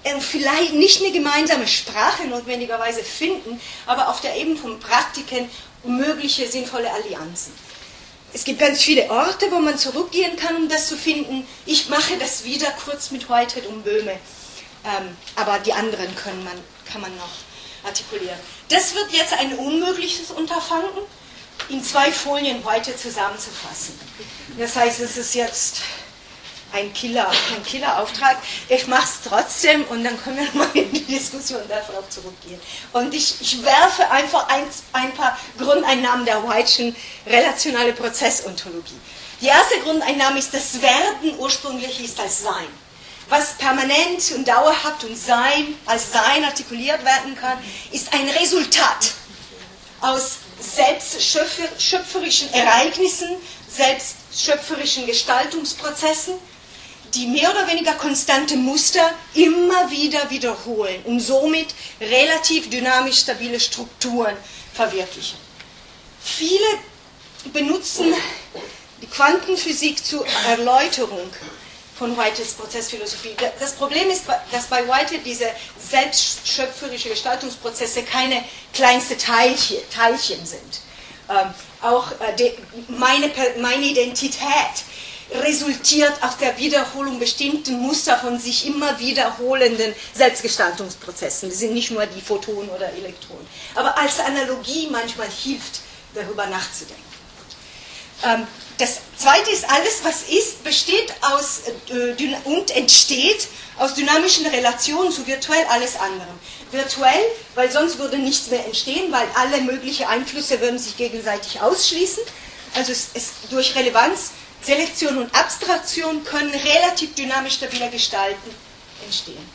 [SPEAKER 2] äh, vielleicht nicht eine gemeinsame Sprache notwendigerweise finden, aber auf der Ebene von Praktiken mögliche sinnvolle Allianzen. Es gibt ganz viele Orte, wo man zurückgehen kann, um das zu finden. Ich mache das wieder kurz mit Whitehead und Böhme, ähm, aber die anderen können man, kann man noch artikulieren. Das wird jetzt ein unmögliches Unterfangen, in zwei Folien Whitehead zusammenzufassen. Das heißt, es ist jetzt ein Killer, ein Killerauftrag. Ich mache es trotzdem und dann können wir mal in die Diskussion darauf zurückgehen. Und ich, ich werfe einfach ein, ein paar Grundeinnahmen der Whiteschen relationale Prozessontologie. Die erste Grundeinnahme ist, das Werden ursprünglich ist als Sein. Was permanent und dauerhaft und Sein als Sein artikuliert werden kann, ist ein Resultat aus selbstschöpferischen Ereignissen, selbstschöpferischen Gestaltungsprozessen, die mehr oder weniger konstante Muster immer wieder wiederholen und somit relativ dynamisch stabile Strukturen verwirklichen. Viele benutzen die Quantenphysik zur Erläuterung von Whiteheads Prozessphilosophie. Das Problem ist, dass bei Whitehead diese selbstschöpferischen Gestaltungsprozesse keine kleinste Teilchen, Teilchen sind. Ähm, auch äh, de, meine, meine Identität resultiert aus der Wiederholung bestimmter Muster von sich immer wiederholenden Selbstgestaltungsprozessen. Das sind nicht nur die Photonen oder Elektronen. Aber als Analogie manchmal hilft, darüber nachzudenken. Ähm, das zweite ist, alles was ist, besteht aus äh, und entsteht aus dynamischen Relationen zu virtuell alles anderem. Virtuell, weil sonst würde nichts mehr entstehen, weil alle möglichen Einflüsse würden sich gegenseitig ausschließen. Also es ist durch Relevanz, Selektion und Abstraktion können relativ dynamisch stabile Gestalten entstehen.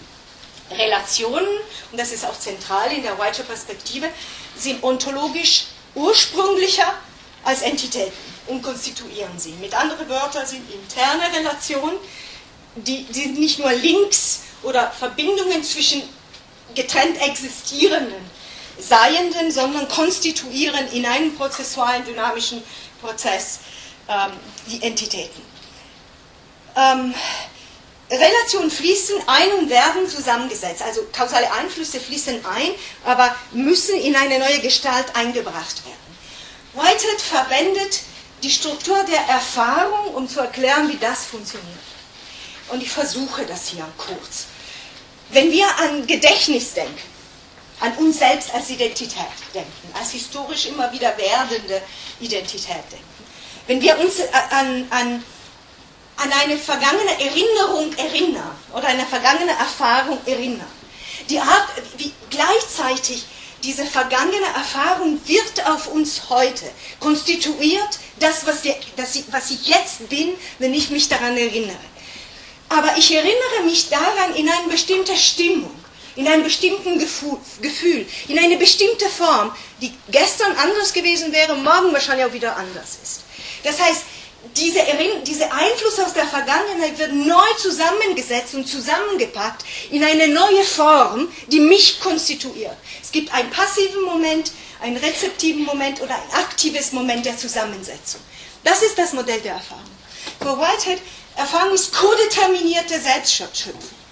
[SPEAKER 2] Relationen, und das ist auch zentral in der Whitehead Perspektive, sind ontologisch ursprünglicher als Entitäten und konstituieren sie. Mit anderen Wörtern sind interne Relationen, die, die sind nicht nur Links oder Verbindungen zwischen getrennt existierenden Seienden, sondern konstituieren in einem prozessualen, dynamischen Prozess ähm, die Entitäten. Ähm, Relationen fließen ein und werden zusammengesetzt. Also kausale Einflüsse fließen ein, aber müssen in eine neue Gestalt eingebracht werden. Whitehead verwendet die Struktur der Erfahrung, um zu erklären, wie das funktioniert. Und ich versuche das hier kurz. Wenn wir an Gedächtnis denken, an uns selbst als Identität denken, als historisch immer wieder werdende Identität denken, wenn wir uns an, an, an eine vergangene Erinnerung erinnern oder eine vergangene Erfahrung erinnern, die Art, wie gleichzeitig diese vergangene Erfahrung wird auf uns heute konstituiert, das, was, wir, das, was ich jetzt bin, wenn ich mich daran erinnere. Aber ich erinnere mich daran in eine bestimmte Stimmung, in einem bestimmten Gefühl, in eine bestimmte Form, die gestern anders gewesen wäre, morgen wahrscheinlich auch wieder anders ist. Das heißt, diese, dieser Einfluss aus der Vergangenheit wird neu zusammengesetzt und zusammengepackt in eine neue Form, die mich konstituiert. Es gibt einen passiven Moment, einen rezeptiven Moment oder ein aktives Moment der Zusammensetzung. Das ist das Modell der Erfahrung. Für Whitehead, Erfahrung ist kodeterminierte Selbstschöpfung.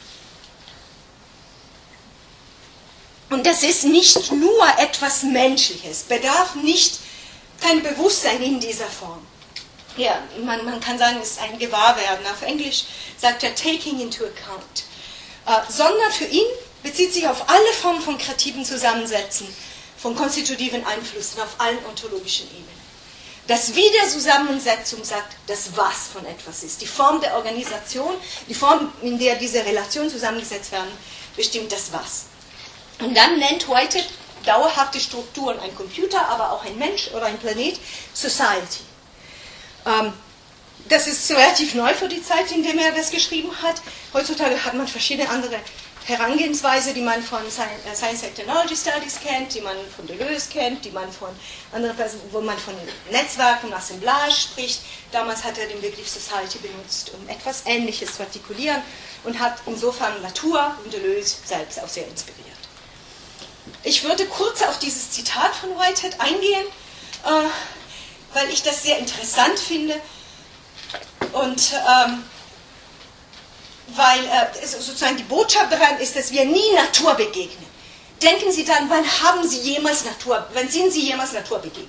[SPEAKER 2] Und das ist nicht nur etwas Menschliches, bedarf nicht kein Bewusstsein in dieser Form. Ja, man, man kann sagen, es ist ein Gewahrwerden. Auf Englisch sagt er taking into account. Äh, sondern für ihn bezieht sich auf alle Formen von kreativen Zusammensätzen, von konstitutiven Einflüssen auf allen ontologischen Ebenen. Das Wie der Zusammensetzung sagt, das Was von etwas ist. Die Form der Organisation, die Form, in der diese Relationen zusammengesetzt werden, bestimmt das Was. Und dann nennt Whitehead dauerhafte Strukturen, ein Computer, aber auch ein Mensch oder ein Planet, Society. Ähm, das ist relativ neu für die Zeit, in der er das geschrieben hat. Heutzutage hat man verschiedene andere Herangehensweise, die man von Science and Technology Studies kennt, die man von Deleuze kennt, die man von anderen Personen, wo man von Netzwerken und Assemblage spricht. Damals hat er den Begriff Society benutzt, um etwas Ähnliches zu artikulieren und hat insofern Latour und Deleuze selbst auch sehr inspiriert. Ich würde kurz auf dieses Zitat von Whitehead eingehen, äh, weil ich das sehr interessant finde und ähm, weil äh, sozusagen die Botschaft daran ist, dass wir nie Natur begegnen. Denken Sie dann, wann haben Sie jemals Natur, wann sind Sie jemals Natur begegnet?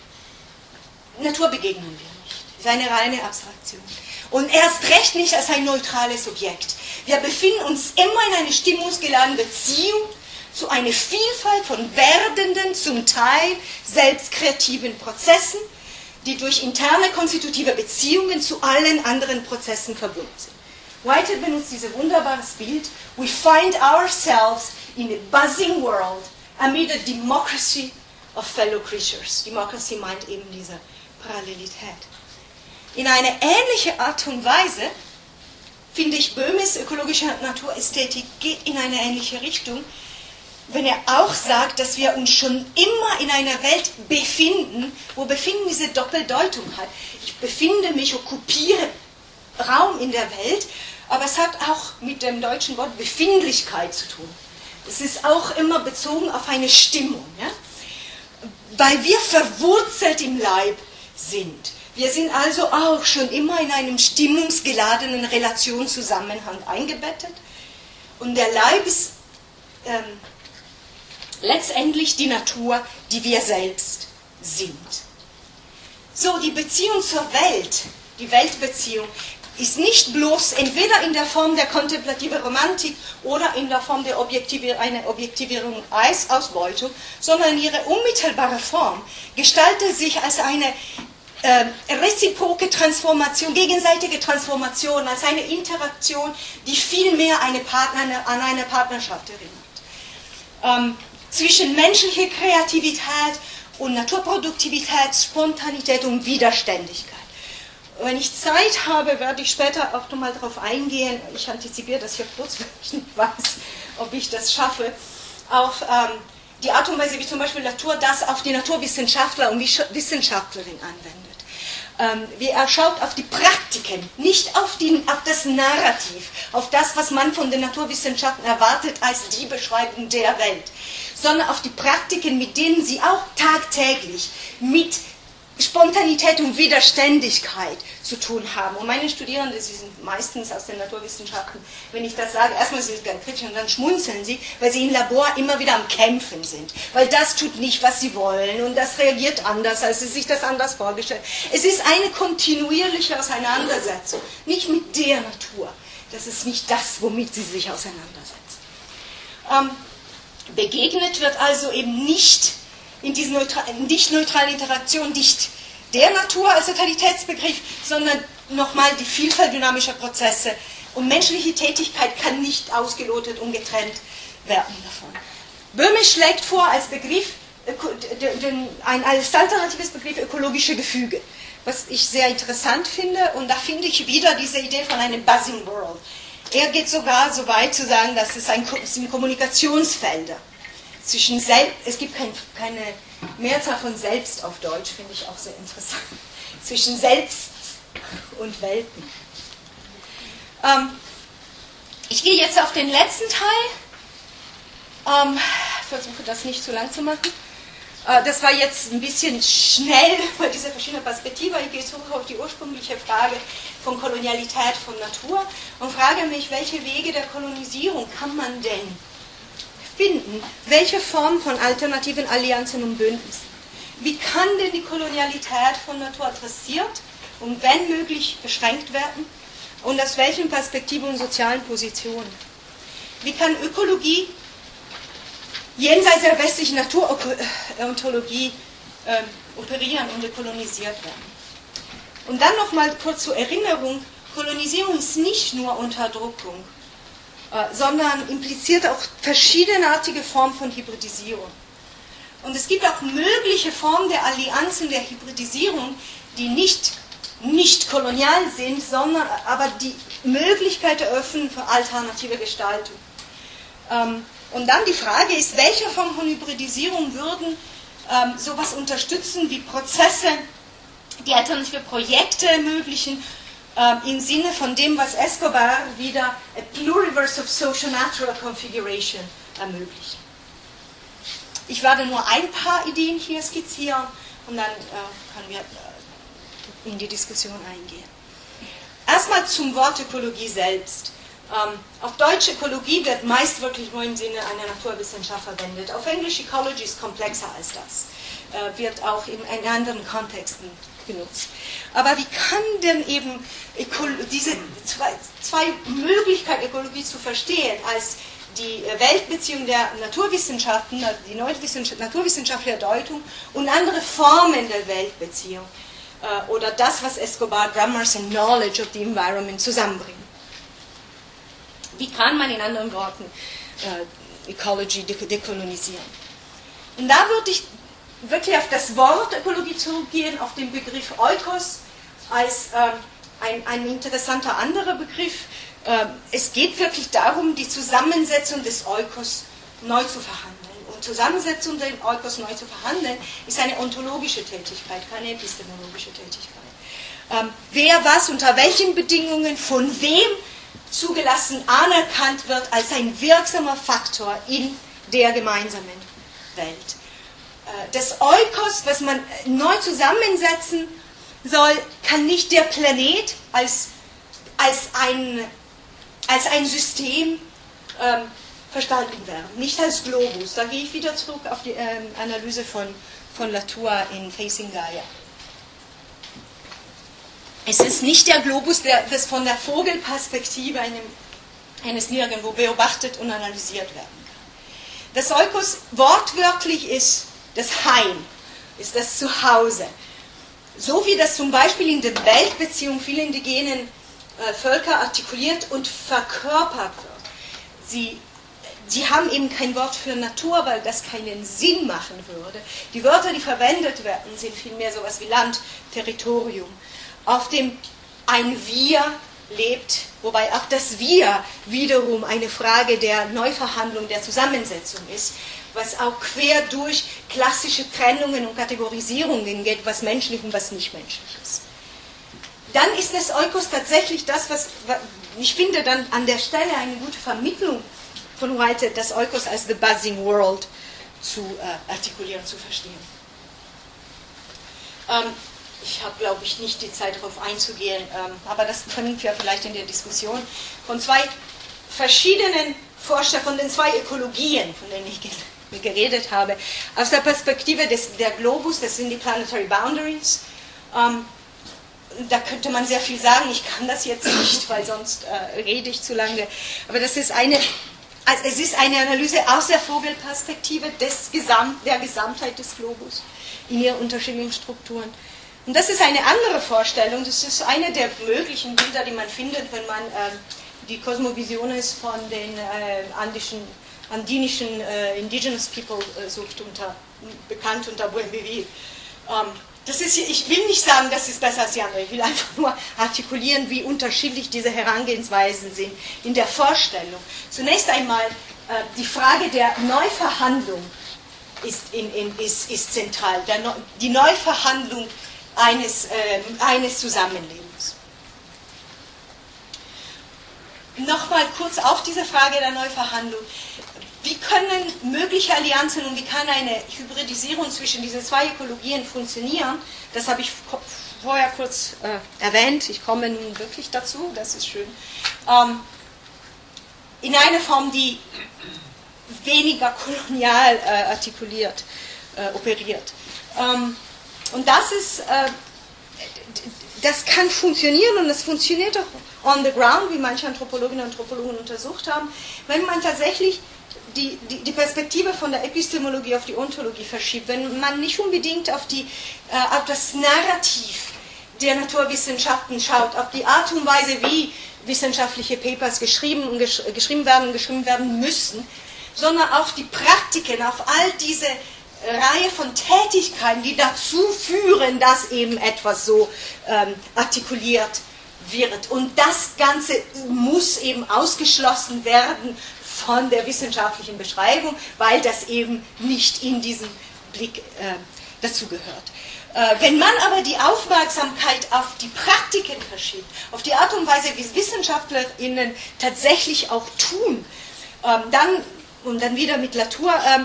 [SPEAKER 2] Natur begegnen wir nicht. Das ist eine reine Abstraktion. Und erst recht nicht als ein neutrales Objekt. Wir befinden uns immer in einer stimmungsgeladenen Beziehung zu einer Vielfalt von werdenden, zum Teil selbstkreativen Prozessen, die durch interne konstitutive Beziehungen zu allen anderen Prozessen verbunden sind. Whitehead benutzt dieses wunderbare Bild: We find ourselves in a buzzing world amid a democracy of fellow creatures. Democracy meint eben diese Parallelität. In einer ähnlichen Art und Weise, finde ich, Böhmes ökologische Naturästhetik geht in eine ähnliche Richtung, wenn er auch sagt, dass wir uns schon immer in einer Welt befinden, wo Befinden diese Doppeldeutung hat. Ich befinde mich, okkupiere Raum in der Welt, aber es hat auch mit dem deutschen Wort Befindlichkeit zu tun. Es ist auch immer bezogen auf eine Stimmung, ja? Weil wir verwurzelt im Leib sind. Wir sind also auch schon immer in einem stimmungsgeladenen Relationszusammenhang eingebettet und der Leib ist ähm, letztendlich die Natur, die wir selbst sind. So, die Beziehung zur Welt, die Weltbeziehung, ist nicht bloß entweder in der Form der kontemplativen Romantik oder in der Form der Objektivier einer Objektivierung als Ausbeutung, sondern ihre unmittelbare Form gestaltet sich als eine äh, reziproke Transformation, gegenseitige Transformation, als eine Interaktion, die viel mehr eine Partner, an eine Partnerschaft erinnert. Ähm, zwischen menschlicher Kreativität und Naturproduktivität, Spontanität und Widerständigkeit. Wenn ich Zeit habe, werde ich später auch nochmal darauf eingehen. Ich antizipiere das hier kurz, weil ich nicht weiß, ob ich das schaffe. Auf ähm, die Art und Weise, wie zum Beispiel Latour das auf die Naturwissenschaftler und Wissenschaftlerin anwendet. Ähm, wie er schaut auf die Praktiken, nicht auf, die, auf das Narrativ, auf das, was man von den Naturwissenschaften erwartet als die Beschreibung der Welt, sondern auf die Praktiken, mit denen sie auch tagtäglich mit Spontanität und Widerständigkeit zu tun haben. Und meine Studierenden, sie sind meistens aus den Naturwissenschaften, wenn ich das sage, erstmal sind sie ganz kritisch und dann schmunzeln sie, weil sie im Labor immer wieder am Kämpfen sind. Weil das tut nicht, was sie wollen und das reagiert anders, als sie sich das anders vorgestellt haben. Es ist eine kontinuierliche Auseinandersetzung, nicht mit der Natur. Das ist nicht das, womit sie sich auseinandersetzen. Ähm, begegnet wird also eben nicht in diesen neutral, nicht neutralen Interaktion, nicht der Natur als Totalitätsbegriff, sondern nochmal die Vielfalt dynamischer Prozesse. Und menschliche Tätigkeit kann nicht ausgelotet und getrennt werden davon. Böhme schlägt vor als Begriff, ein als alternatives Begriff ökologische Gefüge, was ich sehr interessant finde, und da finde ich wieder diese Idee von einem buzzing world. Er geht sogar so weit zu sagen, dass es, ein, es sind Kommunikationsfelder zwischen Selbst, es gibt kein, keine Mehrzahl von Selbst auf Deutsch, finde ich auch sehr interessant, zwischen Selbst und Welten. Ähm, ich gehe jetzt auf den letzten Teil, ähm, versuche das nicht zu lang zu machen. Äh, das war jetzt ein bisschen schnell bei dieser verschiedenen Perspektive. Ich gehe zurück auf die ursprüngliche Frage von Kolonialität, von Natur und frage mich, welche Wege der Kolonisierung kann man denn finden, welche Form von alternativen Allianzen und Bündnissen. Wie kann denn die Kolonialität von Natur adressiert und wenn möglich beschränkt werden und aus welchen Perspektiven und sozialen Positionen? Wie kann Ökologie jenseits der westlichen Naturontologie äh, operieren und dekolonisiert werden? Und dann nochmal kurz zur Erinnerung, Kolonisierung ist nicht nur Unterdrückung, sondern impliziert auch verschiedenartige Formen von Hybridisierung. Und es gibt auch mögliche Formen der Allianzen der Hybridisierung, die nicht, nicht kolonial sind, sondern aber die Möglichkeit eröffnen für alternative Gestaltung. Und dann die Frage ist, welche Form von Hybridisierung würden sowas unterstützen wie Prozesse, die alternative Projekte ermöglichen, im Sinne von dem, was Escobar wieder a Pluriverse of Social Natural Configuration ermöglicht. Ich werde nur ein paar Ideen hier skizzieren und dann äh, können wir äh, in die Diskussion eingehen. Erstmal zum Wort Ökologie selbst. Ähm, auf Deutsch Ökologie wird meist wirklich nur im Sinne einer Naturwissenschaft verwendet. Auf Englisch Ecology ist komplexer als das, äh, wird auch in, in anderen Kontexten genutzt. Aber wie kann denn eben Öko diese zwei, zwei Möglichkeiten, Ökologie zu verstehen, als die Weltbeziehung der Naturwissenschaften, die naturwissenschaftliche Deutung und andere Formen der Weltbeziehung äh, oder das, was Escobar Grammars and Knowledge of the Environment zusammenbringen? Wie kann man in anderen Worten äh, Ecology dekolonisieren? Und da würde ich wirklich auf das Wort Ökologie zurückgehen, auf den Begriff Oikos als äh, ein, ein interessanter anderer Begriff. Äh, es geht wirklich darum, die Zusammensetzung des Oikos neu zu verhandeln. Und Zusammensetzung des Oikos neu zu verhandeln ist eine ontologische Tätigkeit, keine epistemologische Tätigkeit. Ähm, wer was, unter welchen Bedingungen, von wem zugelassen, anerkannt wird als ein wirksamer Faktor in der gemeinsamen Welt. Das Oikos, was man neu zusammensetzen soll, kann nicht der Planet als, als, ein, als ein System ähm, verstanden werden, nicht als Globus. Da gehe ich wieder zurück auf die ähm, Analyse von, von Latour in Facing Gaia. Es ist nicht der Globus, der, das von der Vogelperspektive einem, eines Nirgendwo beobachtet und analysiert werden kann. Das Oikos wortwörtlich ist das Heim, ist das Zuhause. So wie das zum Beispiel in der Weltbeziehung viele indigenen äh, Völker artikuliert und verkörpert wird. Sie, sie haben eben kein Wort für Natur, weil das keinen Sinn machen würde. Die Wörter, die verwendet werden, sind vielmehr sowas wie Land, Territorium, auf dem ein Wir lebt, wobei auch das Wir wiederum eine Frage der Neuverhandlung, der Zusammensetzung ist, was auch quer durch klassische Trennungen und Kategorisierungen geht, was menschlich und was nicht menschlich ist. Dann ist das Oikos tatsächlich das, was ich finde dann an der Stelle eine gute Vermittlung von Whitehead, das Oikos als the buzzing world zu äh, artikulieren, zu verstehen. Ähm, Ich habe, glaube ich, nicht die Zeit, darauf einzugehen, ähm, aber das können wir vielleicht in der Diskussion von zwei verschiedenen Vorstellungen, von den zwei Ökologien, von denen ich geredet habe, aus der Perspektive des, der Globus, das sind die Planetary Boundaries. Ähm, da könnte man sehr viel sagen, ich kann das jetzt nicht, weil sonst äh, rede ich zu lange, aber das ist eine, also es ist eine Analyse aus der Vogelperspektive des Gesamt, der Gesamtheit des Globus in ihren unterschiedlichen Strukturen. Und das ist eine andere Vorstellung, das ist eine der möglichen Bilder, die man findet, wenn man äh, die Kosmovisiones von den äh, andischen, andinischen äh, Indigenous People äh, sucht, unter, bekannt unter Buen Vivir. Ähm, das ist, ich will nicht sagen, das ist besser als die andere, ich will einfach nur artikulieren, wie unterschiedlich diese Herangehensweisen sind in der Vorstellung. Zunächst einmal äh, die Frage der Neuverhandlung ist, in, in, ist, ist zentral, der, die Neuverhandlung Eines, äh, eines Zusammenlebens. Nochmal kurz auf diese Frage der Neuverhandlung. Wie können mögliche Allianzen und wie kann eine Hybridisierung zwischen diesen zwei Ökologien funktionieren? Das habe ich vorher kurz äh, erwähnt. Ich komme nun wirklich dazu, das ist schön. Ähm, in einer Form, die weniger kolonial äh, artikuliert, äh, operiert. Ähm, Und das ist, äh, das kann funktionieren und es funktioniert auch on the ground, wie manche Anthropologinnen und Anthropologen untersucht haben, wenn man tatsächlich die, die, die Perspektive von der Epistemologie auf die Ontologie verschiebt, wenn man nicht unbedingt auf, die, äh, auf das Narrativ der Naturwissenschaften schaut, auf die Art und Weise, wie wissenschaftliche Papers geschrieben, und gesch geschrieben werden und geschrieben werden müssen, sondern auf die Praktiken, auf all diese Reihe von Tätigkeiten, die dazu führen, dass eben etwas so ähm, artikuliert wird. Und das Ganze muss eben ausgeschlossen werden von der wissenschaftlichen Beschreibung, weil das eben nicht in diesen Blick äh, dazugehört. Äh, wenn man aber die Aufmerksamkeit auf die Praktiken verschiebt, auf die Art und Weise, wie es WissenschaftlerInnen tatsächlich auch tun, ähm, dann, und dann wieder mit Latour, ähm,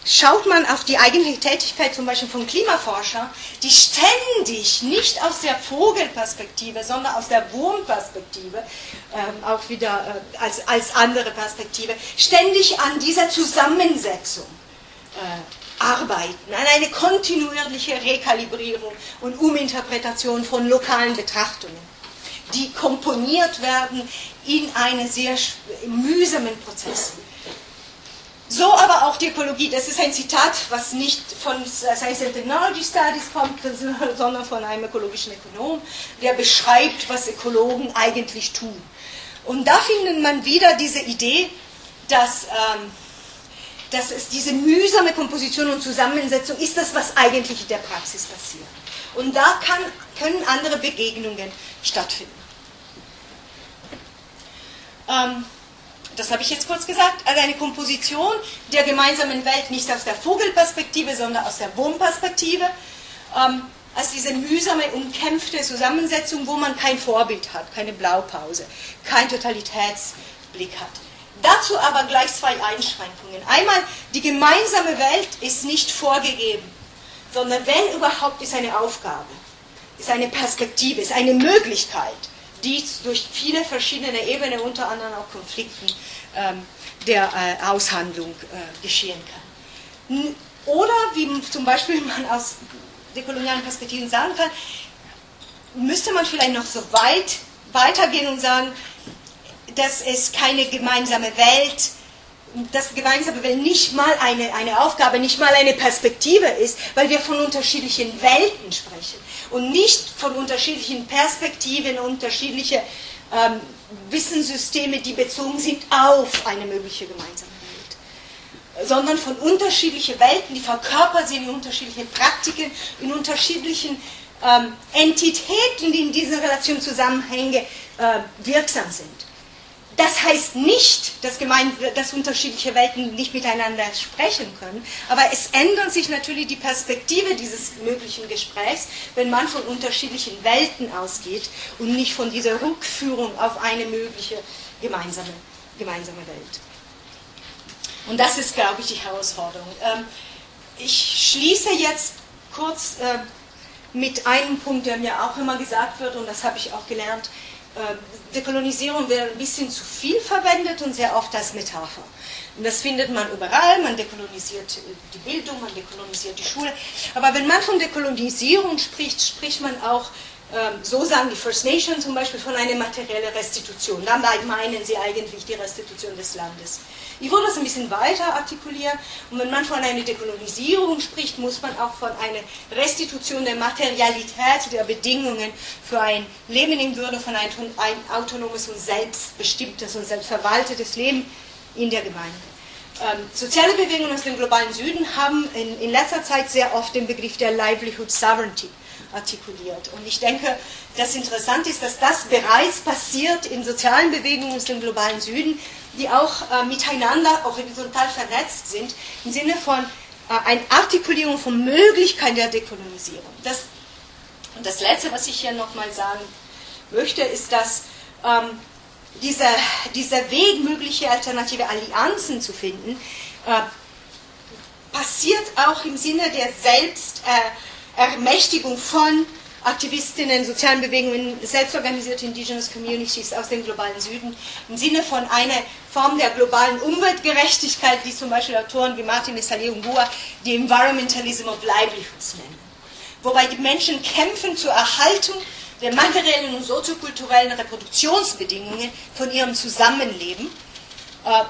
[SPEAKER 2] schaut man auf die eigentliche Tätigkeit zum Beispiel von Klimaforschern, die ständig nicht aus der Vogelperspektive, sondern aus der Wurmperspektive, ähm, auch wieder äh, als, als andere Perspektive, ständig an dieser Zusammensetzung äh, arbeiten, an eine kontinuierliche Rekalibrierung und Uminterpretation von lokalen Betrachtungen, die komponiert werden in einen sehr mühsamen Prozess. So aber auch die Ökologie. Das ist ein Zitat, was nicht von Science and Technology Studies kommt, sondern von einem ökologischen Ökonom, der beschreibt, was Ökologen eigentlich tun. Und da findet man wieder diese Idee, dass, ähm, dass es diese mühsame Komposition und Zusammensetzung ist, das, was eigentlich in der Praxis passiert. Und da kann, können andere Begegnungen stattfinden. Ähm, Das habe ich jetzt kurz gesagt, also eine Komposition der gemeinsamen Welt nicht aus der Vogelperspektive, sondern aus der Wurmperspektive, ähm, als diese mühsame, umkämpfte Zusammensetzung, wo man kein Vorbild hat, keine Blaupause, keinen Totalitätsblick hat. Dazu aber gleich zwei Einschränkungen. Einmal, die gemeinsame Welt ist nicht vorgegeben, sondern wenn überhaupt, ist eine Aufgabe, ist eine Perspektive, ist eine Möglichkeit, die durch viele verschiedene Ebenen, unter anderem auch Konflikten ähm, der äh, Aushandlung äh, geschehen kann. Oder, wie zum Beispiel man aus dekolonialen Perspektiven sagen kann, müsste man vielleicht noch so weit weitergehen und sagen, dass es keine gemeinsame Welt, dass gemeinsame Welt nicht mal eine, eine Aufgabe, nicht mal eine Perspektive ist, weil wir von unterschiedlichen Welten sprechen und nicht von unterschiedlichen Perspektiven, unterschiedliche ähm, Wissenssysteme, die bezogen sind auf eine mögliche gemeinsame Welt, sondern von unterschiedlichen Welten, die verkörpert sind in unterschiedlichen Praktiken, in unterschiedlichen ähm, Entitäten, die in dieser Relation Zusammenhänge äh, wirksam sind. Das heißt nicht, dass, gemein, dass unterschiedliche Welten nicht miteinander sprechen können, aber es ändert sich natürlich die Perspektive dieses möglichen Gesprächs, wenn man von unterschiedlichen Welten ausgeht und nicht von dieser Rückführung auf eine mögliche gemeinsame, gemeinsame Welt. Und das ist, glaube ich, die Herausforderung. Ich schließe jetzt kurz mit einem Punkt, der mir auch immer gesagt wird, und das habe ich auch gelernt. Dekolonisierung wird ein bisschen zu viel verwendet und sehr oft als Metapher. Und das findet man überall, man dekolonisiert die Bildung, man dekolonisiert die Schule. Aber wenn man von Dekolonisierung spricht, spricht man auch, so sagen die First Nations zum Beispiel, von einer materiellen Restitution. Dabei meinen sie eigentlich die Restitution des Landes. Ich würde das ein bisschen weiter artikulieren. Und wenn man von einer Dekolonisierung spricht, muss man auch von einer Restitution der Materialität, der Bedingungen für ein Leben in Würde, von ein autonomes und selbstbestimmtes und selbstverwaltetes Leben in der Gemeinde. Ähm, soziale Bewegungen aus dem globalen Süden haben in, in letzter Zeit sehr oft den Begriff der Livelihood Sovereignty artikuliert. Und ich denke, das Interessante ist, dass das bereits passiert in sozialen Bewegungen aus dem globalen Süden, die auch äh, miteinander auch horizontal vernetzt sind, im Sinne von äh, einer Artikulierung von Möglichkeiten der Dekolonisierung. Das, und das Letzte, was ich hier nochmal sagen möchte, ist, dass ähm, dieser, dieser Weg, mögliche alternative Allianzen zu finden, äh, passiert auch im Sinne der Selbstermächtigung von Aktivistinnen, sozialen Bewegungen, selbstorganisierte Indigenous Communities aus dem globalen Süden, im Sinne von einer Form der globalen Umweltgerechtigkeit, die zum Beispiel Autoren wie Martin Desailly-Ungua die Environmentalism of Livelihoods nennen. Wobei die Menschen kämpfen zur Erhaltung der materiellen und soziokulturellen Reproduktionsbedingungen von ihrem Zusammenleben, äh,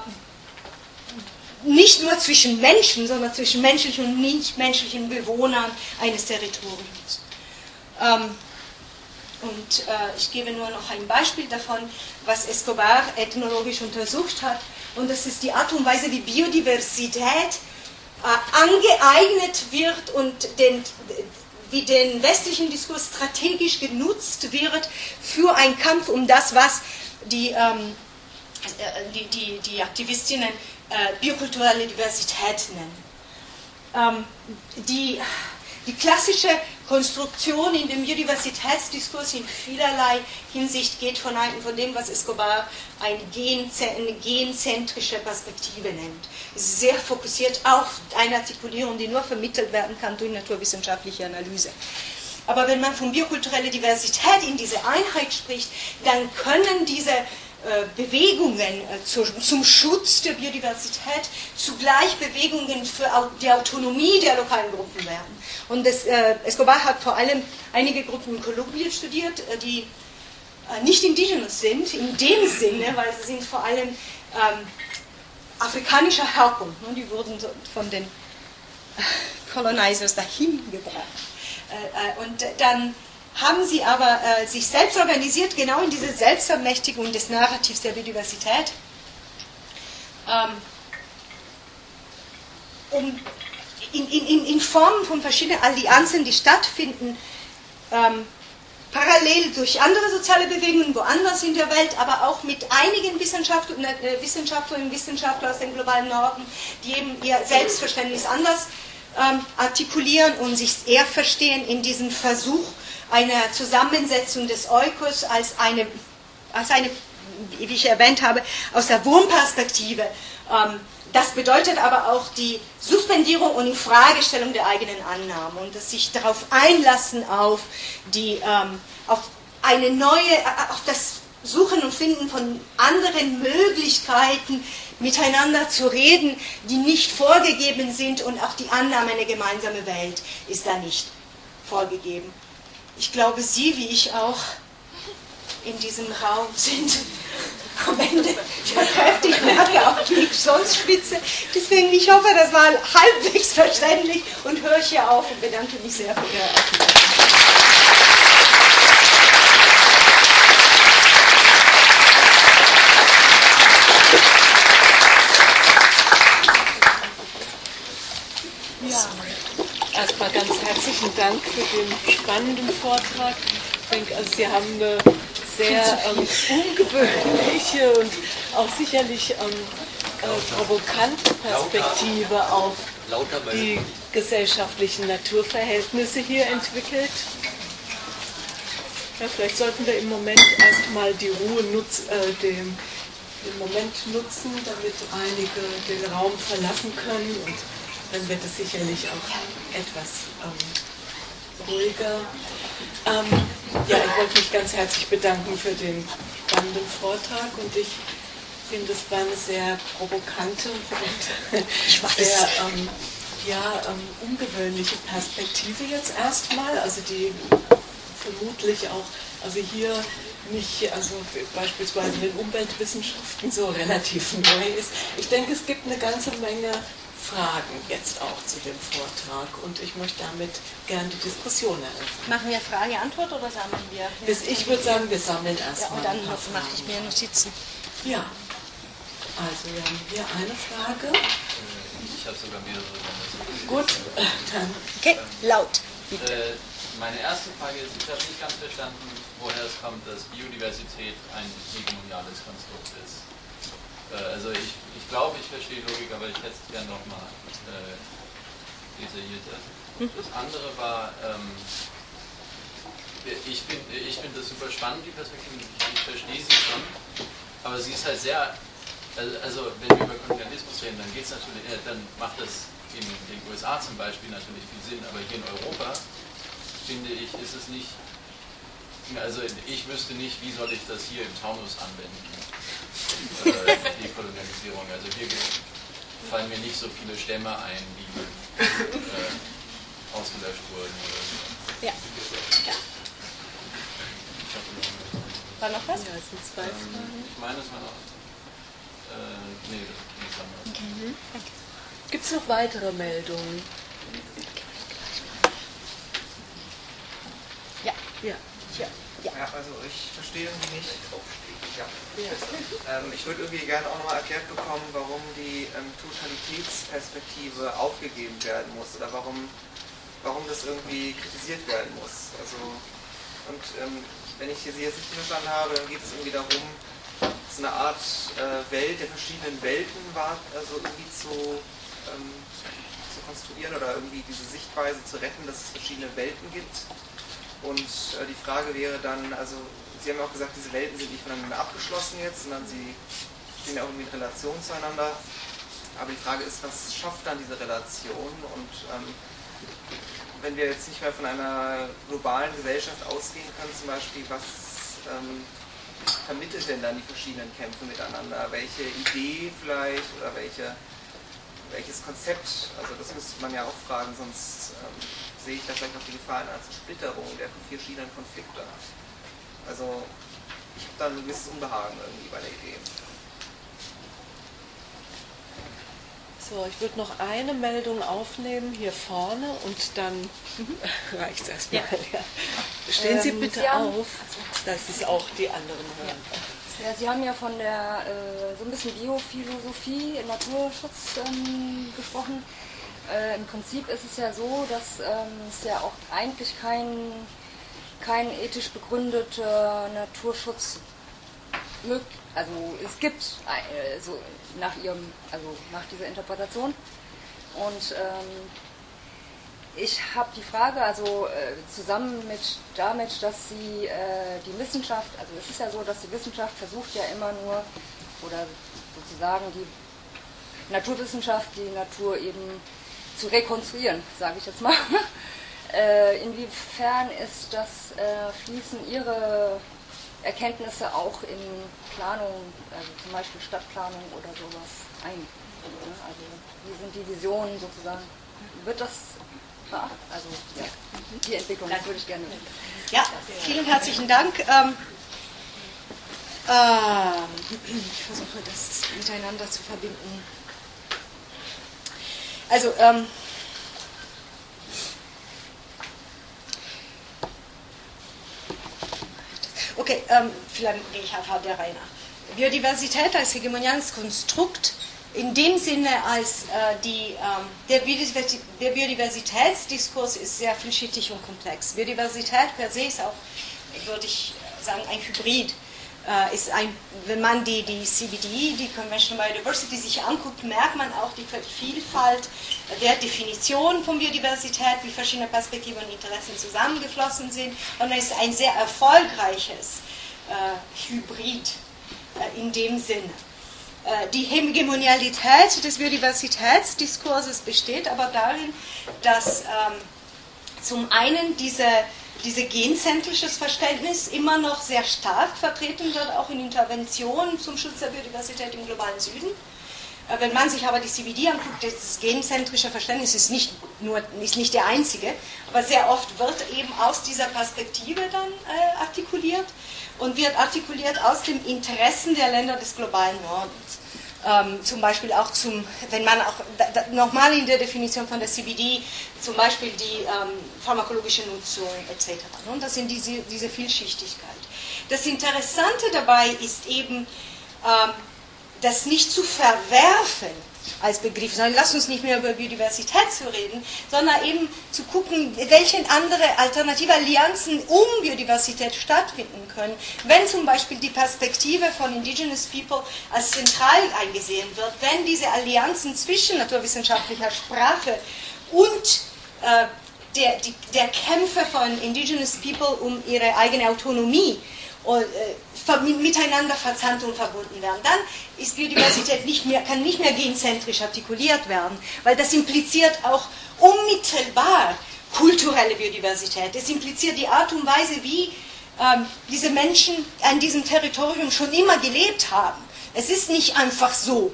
[SPEAKER 2] nicht nur zwischen Menschen, sondern zwischen menschlichen und nichtmenschlichen Bewohnern eines Territoriums. Ähm, und äh, ich gebe nur noch ein Beispiel davon, was Escobar ethnologisch untersucht hat, und das ist die Art und Weise, wie Biodiversität äh, angeeignet wird und den, wie den westlichen Diskurs strategisch genutzt wird für einen Kampf um das, was die, ähm, die, die, die Aktivistinnen äh, biokulturelle Diversität nennen. Ähm, die die klassische Konstruktion in dem Biodiversitätsdiskurs in vielerlei Hinsicht geht von, einem, von dem, was Escobar eine, eine genzentrische Perspektive nennt. Es ist sehr fokussiert auf eine Artikulierung, die nur vermittelt werden kann durch naturwissenschaftliche Analyse. Aber wenn man von biokultureller Diversität in diese Einheit spricht, dann können diese Bewegungen zum Schutz der Biodiversität zugleich Bewegungen für die Autonomie der lokalen Gruppen werden. Und das, äh, Escobar hat vor allem einige Gruppen in Kolumbien studiert, die äh, nicht indigenous sind, in dem Sinne, weil sie sind vor allem ähm, afrikanischer Herkunft. Ne? Die wurden von den Colonizers dahin gebracht. Äh, äh, und dann haben sie aber äh, sich selbst organisiert, genau in diese Selbstermächtigung des Narrativs der Biodiversität, ähm, um in, in, in Formen von verschiedenen Allianzen, die stattfinden, ähm, parallel durch andere soziale Bewegungen woanders in der Welt, aber auch mit einigen Wissenschaftler, äh, Wissenschaftlerinnen und Wissenschaftlern aus dem globalen Norden, die eben ihr Selbstverständnis anders ähm, artikulieren und sich eher verstehen in diesem Versuch, eine Zusammensetzung des Eukos als eine, als eine, wie ich erwähnt habe, aus der Wurmperspektive. Ähm, das bedeutet aber auch die Suspendierung und Infragestellung der eigenen Annahmen und das sich darauf einlassen auf, die, ähm, auf eine neue, auf das Suchen und Finden von anderen Möglichkeiten, miteinander zu reden, die nicht vorgegeben sind und auch die Annahme einer gemeinsamen Welt ist da nicht vorgegeben. Ich glaube, Sie, wie ich auch, in diesem Raum sind am Ende kräftig, merke auch, wie ich sonst spitze. Deswegen, ich hoffe, das war halbwegs verständlich und höre hier auf und bedanke mich sehr für Ihre Aufmerksamkeit.
[SPEAKER 1] Erstmal ganz herzlichen Dank für den spannenden Vortrag. Ich denke, also Sie haben eine sehr ähm, ungewöhnliche und auch sicherlich ähm, äh, provokante Perspektive auf die gesellschaftlichen Naturverhältnisse hier entwickelt. Ja, vielleicht sollten wir im Moment erstmal die Ruhe nutzen, äh, den, den Moment nutzen, damit einige den Raum verlassen können und dann wird es sicherlich auch etwas ähm, ruhiger. Ähm, ja, ich wollte mich ganz herzlich bedanken für den spannenden Vortrag und ich finde, es war eine sehr provokante und sehr ähm, ja, ähm, ungewöhnliche Perspektive jetzt erstmal, also die vermutlich auch, also hier nicht, also beispielsweise in den Umweltwissenschaften so relativ neu ist. Ich denke, es gibt eine ganze Menge Fragen jetzt auch zu dem Vortrag und ich möchte damit gerne die Diskussion eröffnen.
[SPEAKER 2] Machen wir Frage-Antwort oder sammeln wir?
[SPEAKER 1] Bis ich würde sagen, wir sammeln erstmal.
[SPEAKER 2] Ja, und dann mache ich mir Notizen.
[SPEAKER 1] Ja, also wir haben hier eine Frage.
[SPEAKER 3] Ich habe sogar mehrere.
[SPEAKER 1] Gut, dann.
[SPEAKER 2] Okay, laut. Bitte.
[SPEAKER 3] Äh, meine erste Frage ist, ich habe nicht ganz verstanden, woher es kommt, dass Biodiversität ein hegemoniales Konstrukt ist. Also ich, ich glaube, ich verstehe Logik, aber ich hätte es gerne nochmal äh, detaillierter. Das andere war, ähm, ich finde ich find das super spannend, die Perspektive, ich, ich verstehe sie schon, aber sie ist halt sehr, also, also wenn wir über Kolonialismus reden, dann geht es natürlich, äh, dann macht das in den U S A zum Beispiel natürlich viel Sinn, aber hier in Europa, finde ich, ist es nicht, also ich wüsste nicht, wie soll ich das hier im Taunus anwenden. Die Kolonialisierung. Also hier fallen mir nicht so viele Stämme ein, die äh, ausgelöscht wurden.
[SPEAKER 2] Ja. ja. War noch was?
[SPEAKER 1] Ja, es sind zwei
[SPEAKER 3] ähm,
[SPEAKER 1] Fragen.
[SPEAKER 3] Ich meine, es war noch. Äh, nee, das ist nicht
[SPEAKER 1] okay. mhm. Gibt es noch weitere Meldungen?
[SPEAKER 2] Ja.
[SPEAKER 1] Ja.
[SPEAKER 2] Ja.
[SPEAKER 4] Ja, also ich verstehe irgendwie nicht. Ja.
[SPEAKER 1] Ja.
[SPEAKER 4] Ähm, ich würde irgendwie gerne auch nochmal erklärt bekommen, warum die ähm, Totalitätsperspektive aufgegeben werden muss oder warum, warum das irgendwie kritisiert werden muss. Also, und ähm, wenn ich Sie jetzt nicht verstanden habe, dann geht es irgendwie darum, so eine Art äh, Welt der verschiedenen Welten war, also irgendwie zu, ähm, zu zu konstruieren oder irgendwie diese Sichtweise zu retten, dass es verschiedene Welten gibt. Und äh, die Frage wäre dann, also Sie haben ja auch gesagt, diese Welten sind nicht voneinander abgeschlossen jetzt, sondern sie stehen ja auch irgendwie in Relation zueinander. Aber die Frage ist, was schafft dann diese Relation? Und ähm, wenn wir jetzt nicht mehr von einer globalen Gesellschaft ausgehen können, zum Beispiel, was ähm, vermittelt denn dann die verschiedenen Kämpfe miteinander? Welche Idee vielleicht oder welche, welches Konzept? Also das müsste man ja auch fragen, sonst ähm, sehe ich da vielleicht auch die Gefahr einer Zersplitterung der verschiedenen Konflikte. Also ich habe da ein gewisses Unbehagen irgendwie bei der Idee.
[SPEAKER 1] So, ich würde noch eine Meldung aufnehmen hier vorne und dann mhm. reicht es erstmal. Ja. Ja. Stehen Sie ähm, bitte Sie haben, auf, dass es auch die anderen hören.
[SPEAKER 5] Ja. Ja, Sie haben ja von der äh, so ein bisschen Biophilosophie, Naturschutz ähm, gesprochen. Äh, Im Prinzip ist es ja so, dass ähm, es ja auch eigentlich kein, kein ethisch begründeter Naturschutz möglich ist. Also es gibt äh, so nach ihrem, also nach dieser Interpretation. Und ähm, ich habe die Frage, also äh, zusammen mit damit, dass sie äh, die Wissenschaft, also es ist ja so, dass die Wissenschaft versucht ja immer nur, oder sozusagen die Naturwissenschaft, die Natur eben zu rekonstruieren, sage ich jetzt mal. äh, inwiefern ist das, äh, fließen Ihre Erkenntnisse auch in Planung, also zum Beispiel Stadtplanung oder sowas ein? Also wie sind die Visionen sozusagen? Wird das beachtet? Also ja, die Entwicklung, das würde ich gerne wissen.
[SPEAKER 2] Ja, vielen herzlichen Dank. Ähm, ähm, ich versuche das miteinander zu verbinden. Also, ähm, okay, ähm, vielleicht gehe ich einfach der Reihe nach. Biodiversität als hegemoniales Konstrukt, in dem Sinne als äh, die, ähm, der, Biodiversität, der Biodiversitätsdiskurs ist sehr vielschichtig und komplex. Biodiversität per se ist auch, würde ich sagen, ein Hybrid. Äh, ist ein, wenn man die, die C B D, die Conventional Biodiversity, sich anguckt, merkt man auch die Vielfalt der Definition von Biodiversität, wie verschiedene Perspektiven und Interessen zusammengeflossen sind. Und es ist ein sehr erfolgreiches äh, Hybrid äh, in dem Sinne. Äh, die Hegemonialität des Biodiversitätsdiskurses besteht aber darin, dass ähm, zum einen diese Dieses genzentrisches Verständnis immer noch sehr stark vertreten wird, auch in Interventionen zum Schutz der Biodiversität im globalen Süden. Wenn man sich aber die C B D anguckt, das genzentrische Verständnis ist nicht, nur, ist nicht der einzige, aber sehr oft wird eben aus dieser Perspektive dann äh, artikuliert und wird artikuliert aus den Interessen der Länder des globalen Nordens. Ähm, zum Beispiel auch zum, wenn man auch nochmal in der Definition von der C B D, zum Beispiel die ähm, pharmakologische Nutzung et cetera. Und das sind diese, diese Vielschichtigkeit. Das Interessante dabei ist eben, ähm, das nicht zu verwerfen als Begriff, sondern lass uns nicht mehr über Biodiversität zu reden, sondern eben zu gucken, welche andere alternative Allianzen um Biodiversität stattfinden können, wenn zum Beispiel die Perspektive von Indigenous People als zentral eingesehen wird, wenn diese Allianzen zwischen naturwissenschaftlicher Sprache und äh, der, die, der Kämpfe von Indigenous People um ihre eigene Autonomie und, äh, miteinander verzahnt und verbunden werden. Dann ist Biodiversität nicht mehr, kann nicht mehr genzentrisch artikuliert werden, weil das impliziert auch unmittelbar kulturelle Biodiversität. Es impliziert die Art und Weise, wie ähm, diese Menschen an diesem Territorium schon immer gelebt haben. Es ist nicht einfach so,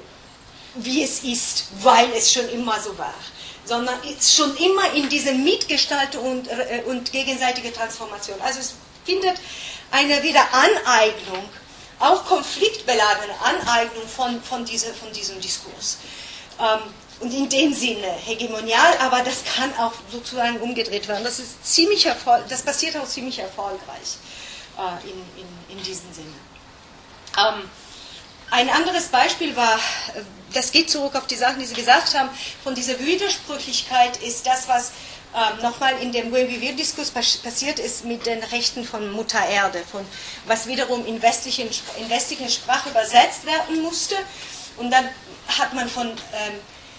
[SPEAKER 2] wie es ist, weil es schon immer so war, sondern es ist schon immer in dieser Mitgestaltung und, äh, und gegenseitige Transformation. Also es findet eine Wiederaneignung, auch konfliktbeladene Aneignung von, von, diese, von diesem Diskurs. Ähm, und in dem Sinne hegemonial, aber das kann auch sozusagen umgedreht werden. Das, ist ziemlich erfol- das passiert auch ziemlich erfolgreich äh, in, in, in diesem Sinne. Ähm, ein anderes Beispiel war, das geht zurück auf die Sachen, die Sie gesagt haben, von dieser Widersprüchlichkeit ist das, was Ähm, nochmal in dem Wien-Diskurs passiert ist mit den Rechten von Mutter Erde, von, was wiederum in, westlichen, in westlichen Sprache übersetzt werden musste. Und dann hat man von ähm,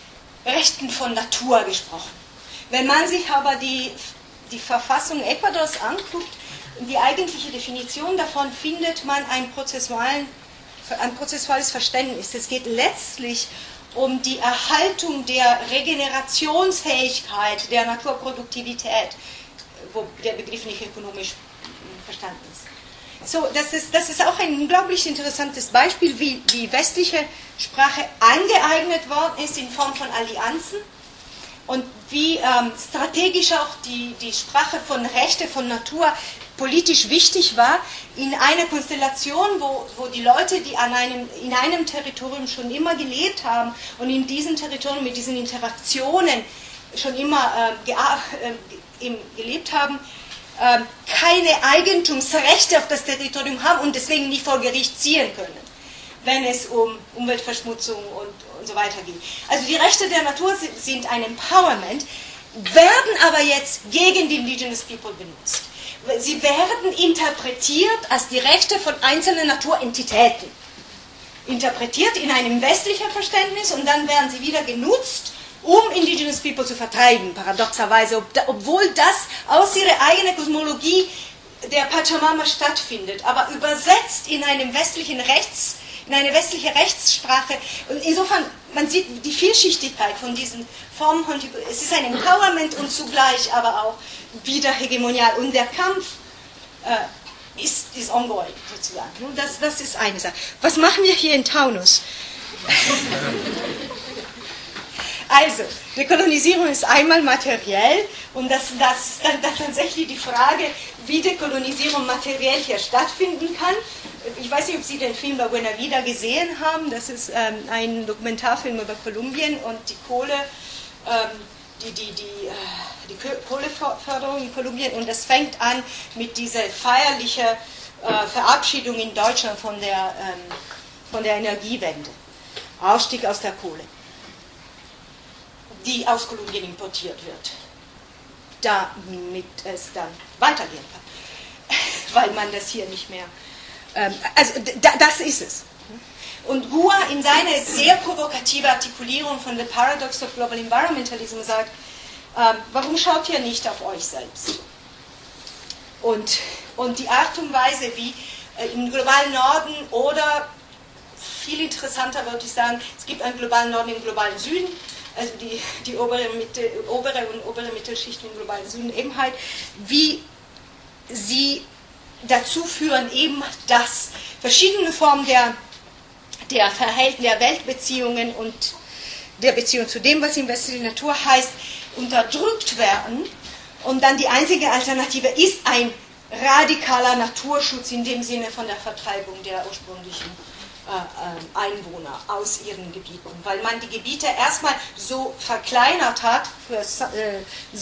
[SPEAKER 2] Rechten von Natur gesprochen. Wenn man sich aber die, die Verfassung Ecuadors anguckt, die eigentliche Definition davon, findet man ein, prozessualen, ein prozessuales Verständnis. Es geht letztlich um die Erhaltung der Regenerationsfähigkeit der Naturproduktivität, wo der Begriff nicht ökonomisch verstanden ist. So, das ist, das ist auch ein unglaublich interessantes Beispiel, wie die westliche Sprache angeeignet worden ist in Form von Allianzen und wie ähm, strategisch auch die, die Sprache von Rechte, von Natur politisch wichtig war, in einer Konstellation, wo, wo die Leute, die an einem, in einem Territorium schon immer gelebt haben und in diesem Territorium mit diesen Interaktionen schon immer äh, ge äh, gelebt haben, äh, keine Eigentumsrechte auf das Territorium haben und deswegen nicht vor Gericht ziehen können, wenn es um Umweltverschmutzung und, und so weiter geht. Also die Rechte der Natur sind ein Empowerment, werden aber jetzt gegen die Indigenous People benutzt. Sie werden interpretiert als die Rechte von einzelnen Naturentitäten. Interpretiert in einem westlichen Verständnis und dann werden sie wieder genutzt, um Indigenous People zu vertreiben, paradoxerweise, ob, obwohl das aus ihrer eigenen Kosmologie der Pachamama stattfindet, aber übersetzt in einem westlichen Rechts, in eine westliche Rechtssprache. Und insofern, man sieht die Vielschichtigkeit von diesen Formen. Es ist ein Empowerment und zugleich aber auch wieder hegemonial. Und der Kampf äh, ist, ist ongoing, sozusagen. Das, das ist eine Sache. Was machen wir hier in Taunus? Also, Dekolonisierung ist einmal materiell und das, das ist dann, dann tatsächlich die Frage, wie Dekolonisierung materiell hier stattfinden kann. Ich weiß nicht, ob Sie den Film bei Buena Vida gesehen haben. Das ist ähm, ein Dokumentarfilm über Kolumbien und die Kohle, ähm, die, die, die, äh, die Kohleförderung in Kolumbien. Und das fängt an mit dieser feierlichen äh, Verabschiedung in Deutschland von der, ähm, von der Energiewende. Ausstieg aus der Kohle, die aus Kolumbien importiert wird, damit es dann weitergehen kann, weil man das hier nicht mehr, ähm, also da, das ist es. Und Gua in seiner sehr provokative Artikulierung von The Paradox of Global Environmentalism sagt, ähm, warum schaut ihr nicht auf euch selbst? Und, und die Art und Weise, wie äh, im globalen Norden oder viel interessanter würde ich sagen, es gibt einen globalen Norden im globalen Süden, also die, die obere, Mitte, obere und obere Mittelschicht im globalen Süden eben halt, wie sie dazu führen, eben, dass verschiedene Formen der, der Verhältnisse, der Weltbeziehungen und der Beziehung zu dem, was in westlicher Natur heißt, unterdrückt werden. Und dann die einzige Alternative ist ein radikaler Naturschutz in dem Sinne von der Vertreibung der ursprünglichen Einwohner aus ihren Gebieten, weil man die Gebiete erstmal so verkleinert hat für äh,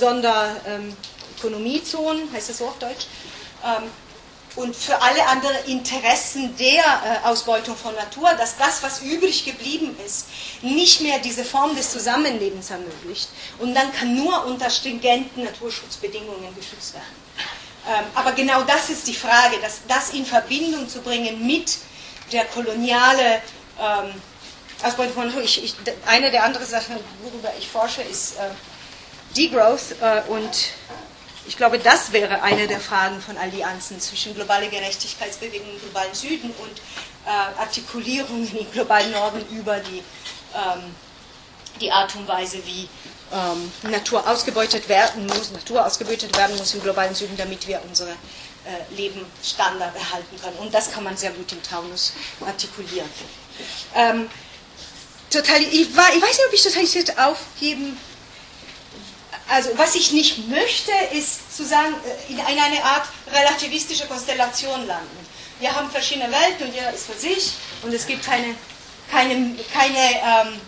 [SPEAKER 2] Sonderökonomiezonen, ähm, heißt das so auf Deutsch, ähm, und für alle anderen Interessen der äh, Ausbeutung von Natur, dass das, was übrig geblieben ist, nicht mehr diese Form des Zusammenlebens ermöglicht und dann kann nur unter stringenten Naturschutzbedingungen geschützt werden. Ähm, aber genau das ist die Frage, dass das in Verbindung zu bringen mit der koloniale ähm, Ausbeutung von Natur. Ich, ich, eine der anderen Sachen, worüber ich forsche, ist äh, Degrowth äh, und ich glaube, das wäre eine der Fragen von Allianzen zwischen globale Gerechtigkeitsbewegungen im globalen Süden und äh, Artikulierungen im globalen Norden über die, ähm, die Art und Weise, wie ähm, Natur ausgebeutet werden muss, Natur ausgebeutet werden muss im globalen Süden, damit wir unsere Äh, Lebensstandard erhalten können. Und das kann man sehr gut im Taunus artikulieren. Ähm, total, ich, war, ich weiß nicht, ob ich Totalität aufgeben. Also was ich nicht möchte, ist zu sagen, in eine Art relativistische Konstellation landen. Wir haben verschiedene Welten und jeder ist für sich und es gibt keine, keine, keine, ähm,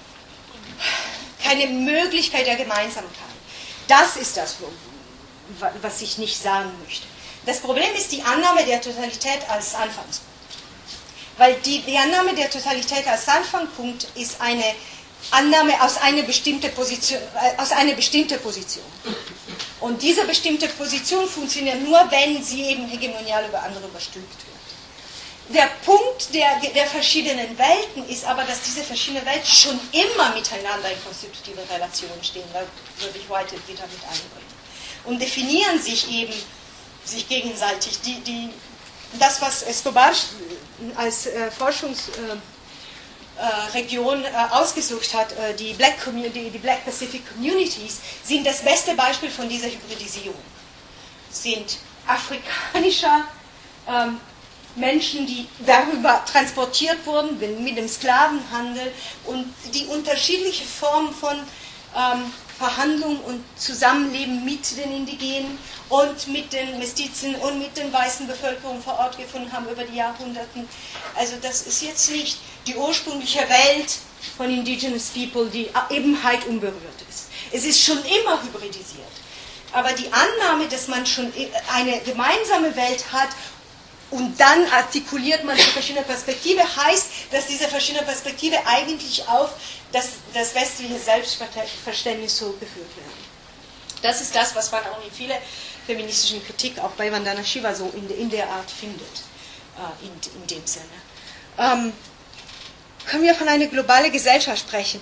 [SPEAKER 2] keine Möglichkeit der Gemeinsamkeit. Das ist das, was ich nicht sagen möchte. Das Problem ist die Annahme der Totalität als Anfangspunkt. Weil die, die Annahme der Totalität als Anfangspunkt ist eine Annahme aus einer bestimmten Position, äh, aus einer bestimmten Position. Und diese bestimmte Position funktioniert nur, wenn sie eben hegemonial über andere überstülpt wird. der Punkt der, der verschiedenen Welten ist aber, dass diese verschiedenen Welten schon immer miteinander in konstitutiver Relation stehen, da würde ich heute wieder mit einbringen. Und definieren sich eben sich gegenseitig. Die, die, das, was Escobar als äh, Forschungsregion äh, äh, ausgesucht hat, äh, die, Black Community, die Black Pacific Communities, sind das beste Beispiel von dieser Hybridisierung. Sind afrikanischer ähm, Menschen, die darüber transportiert wurden, mit dem Sklavenhandel und die unterschiedliche Formen von ähm, Verhandlung und Zusammenleben mit den Indigenen und mit den Mestizen und mit den weißen Bevölkerungen vor Ort gefunden haben über die Jahrhunderte. Also das ist jetzt nicht die ursprüngliche Welt von Indigenous People, die eben halt unberührt ist. Es ist schon immer hybridisiert. Aber die Annahme, dass man schon eine gemeinsame Welt hat und dann artikuliert man die verschiedene Perspektive, heißt, dass diese verschiedene Perspektive eigentlich auf das, das westliche Selbstverständnis zurückgeführt werden. Das ist das, was man auch in vielen feministischen Kritik, auch bei Vandana Shiva, so in, in der Art findet, äh, in, in dem Sinne. Ähm, können wir von einer globalen Gesellschaft sprechen?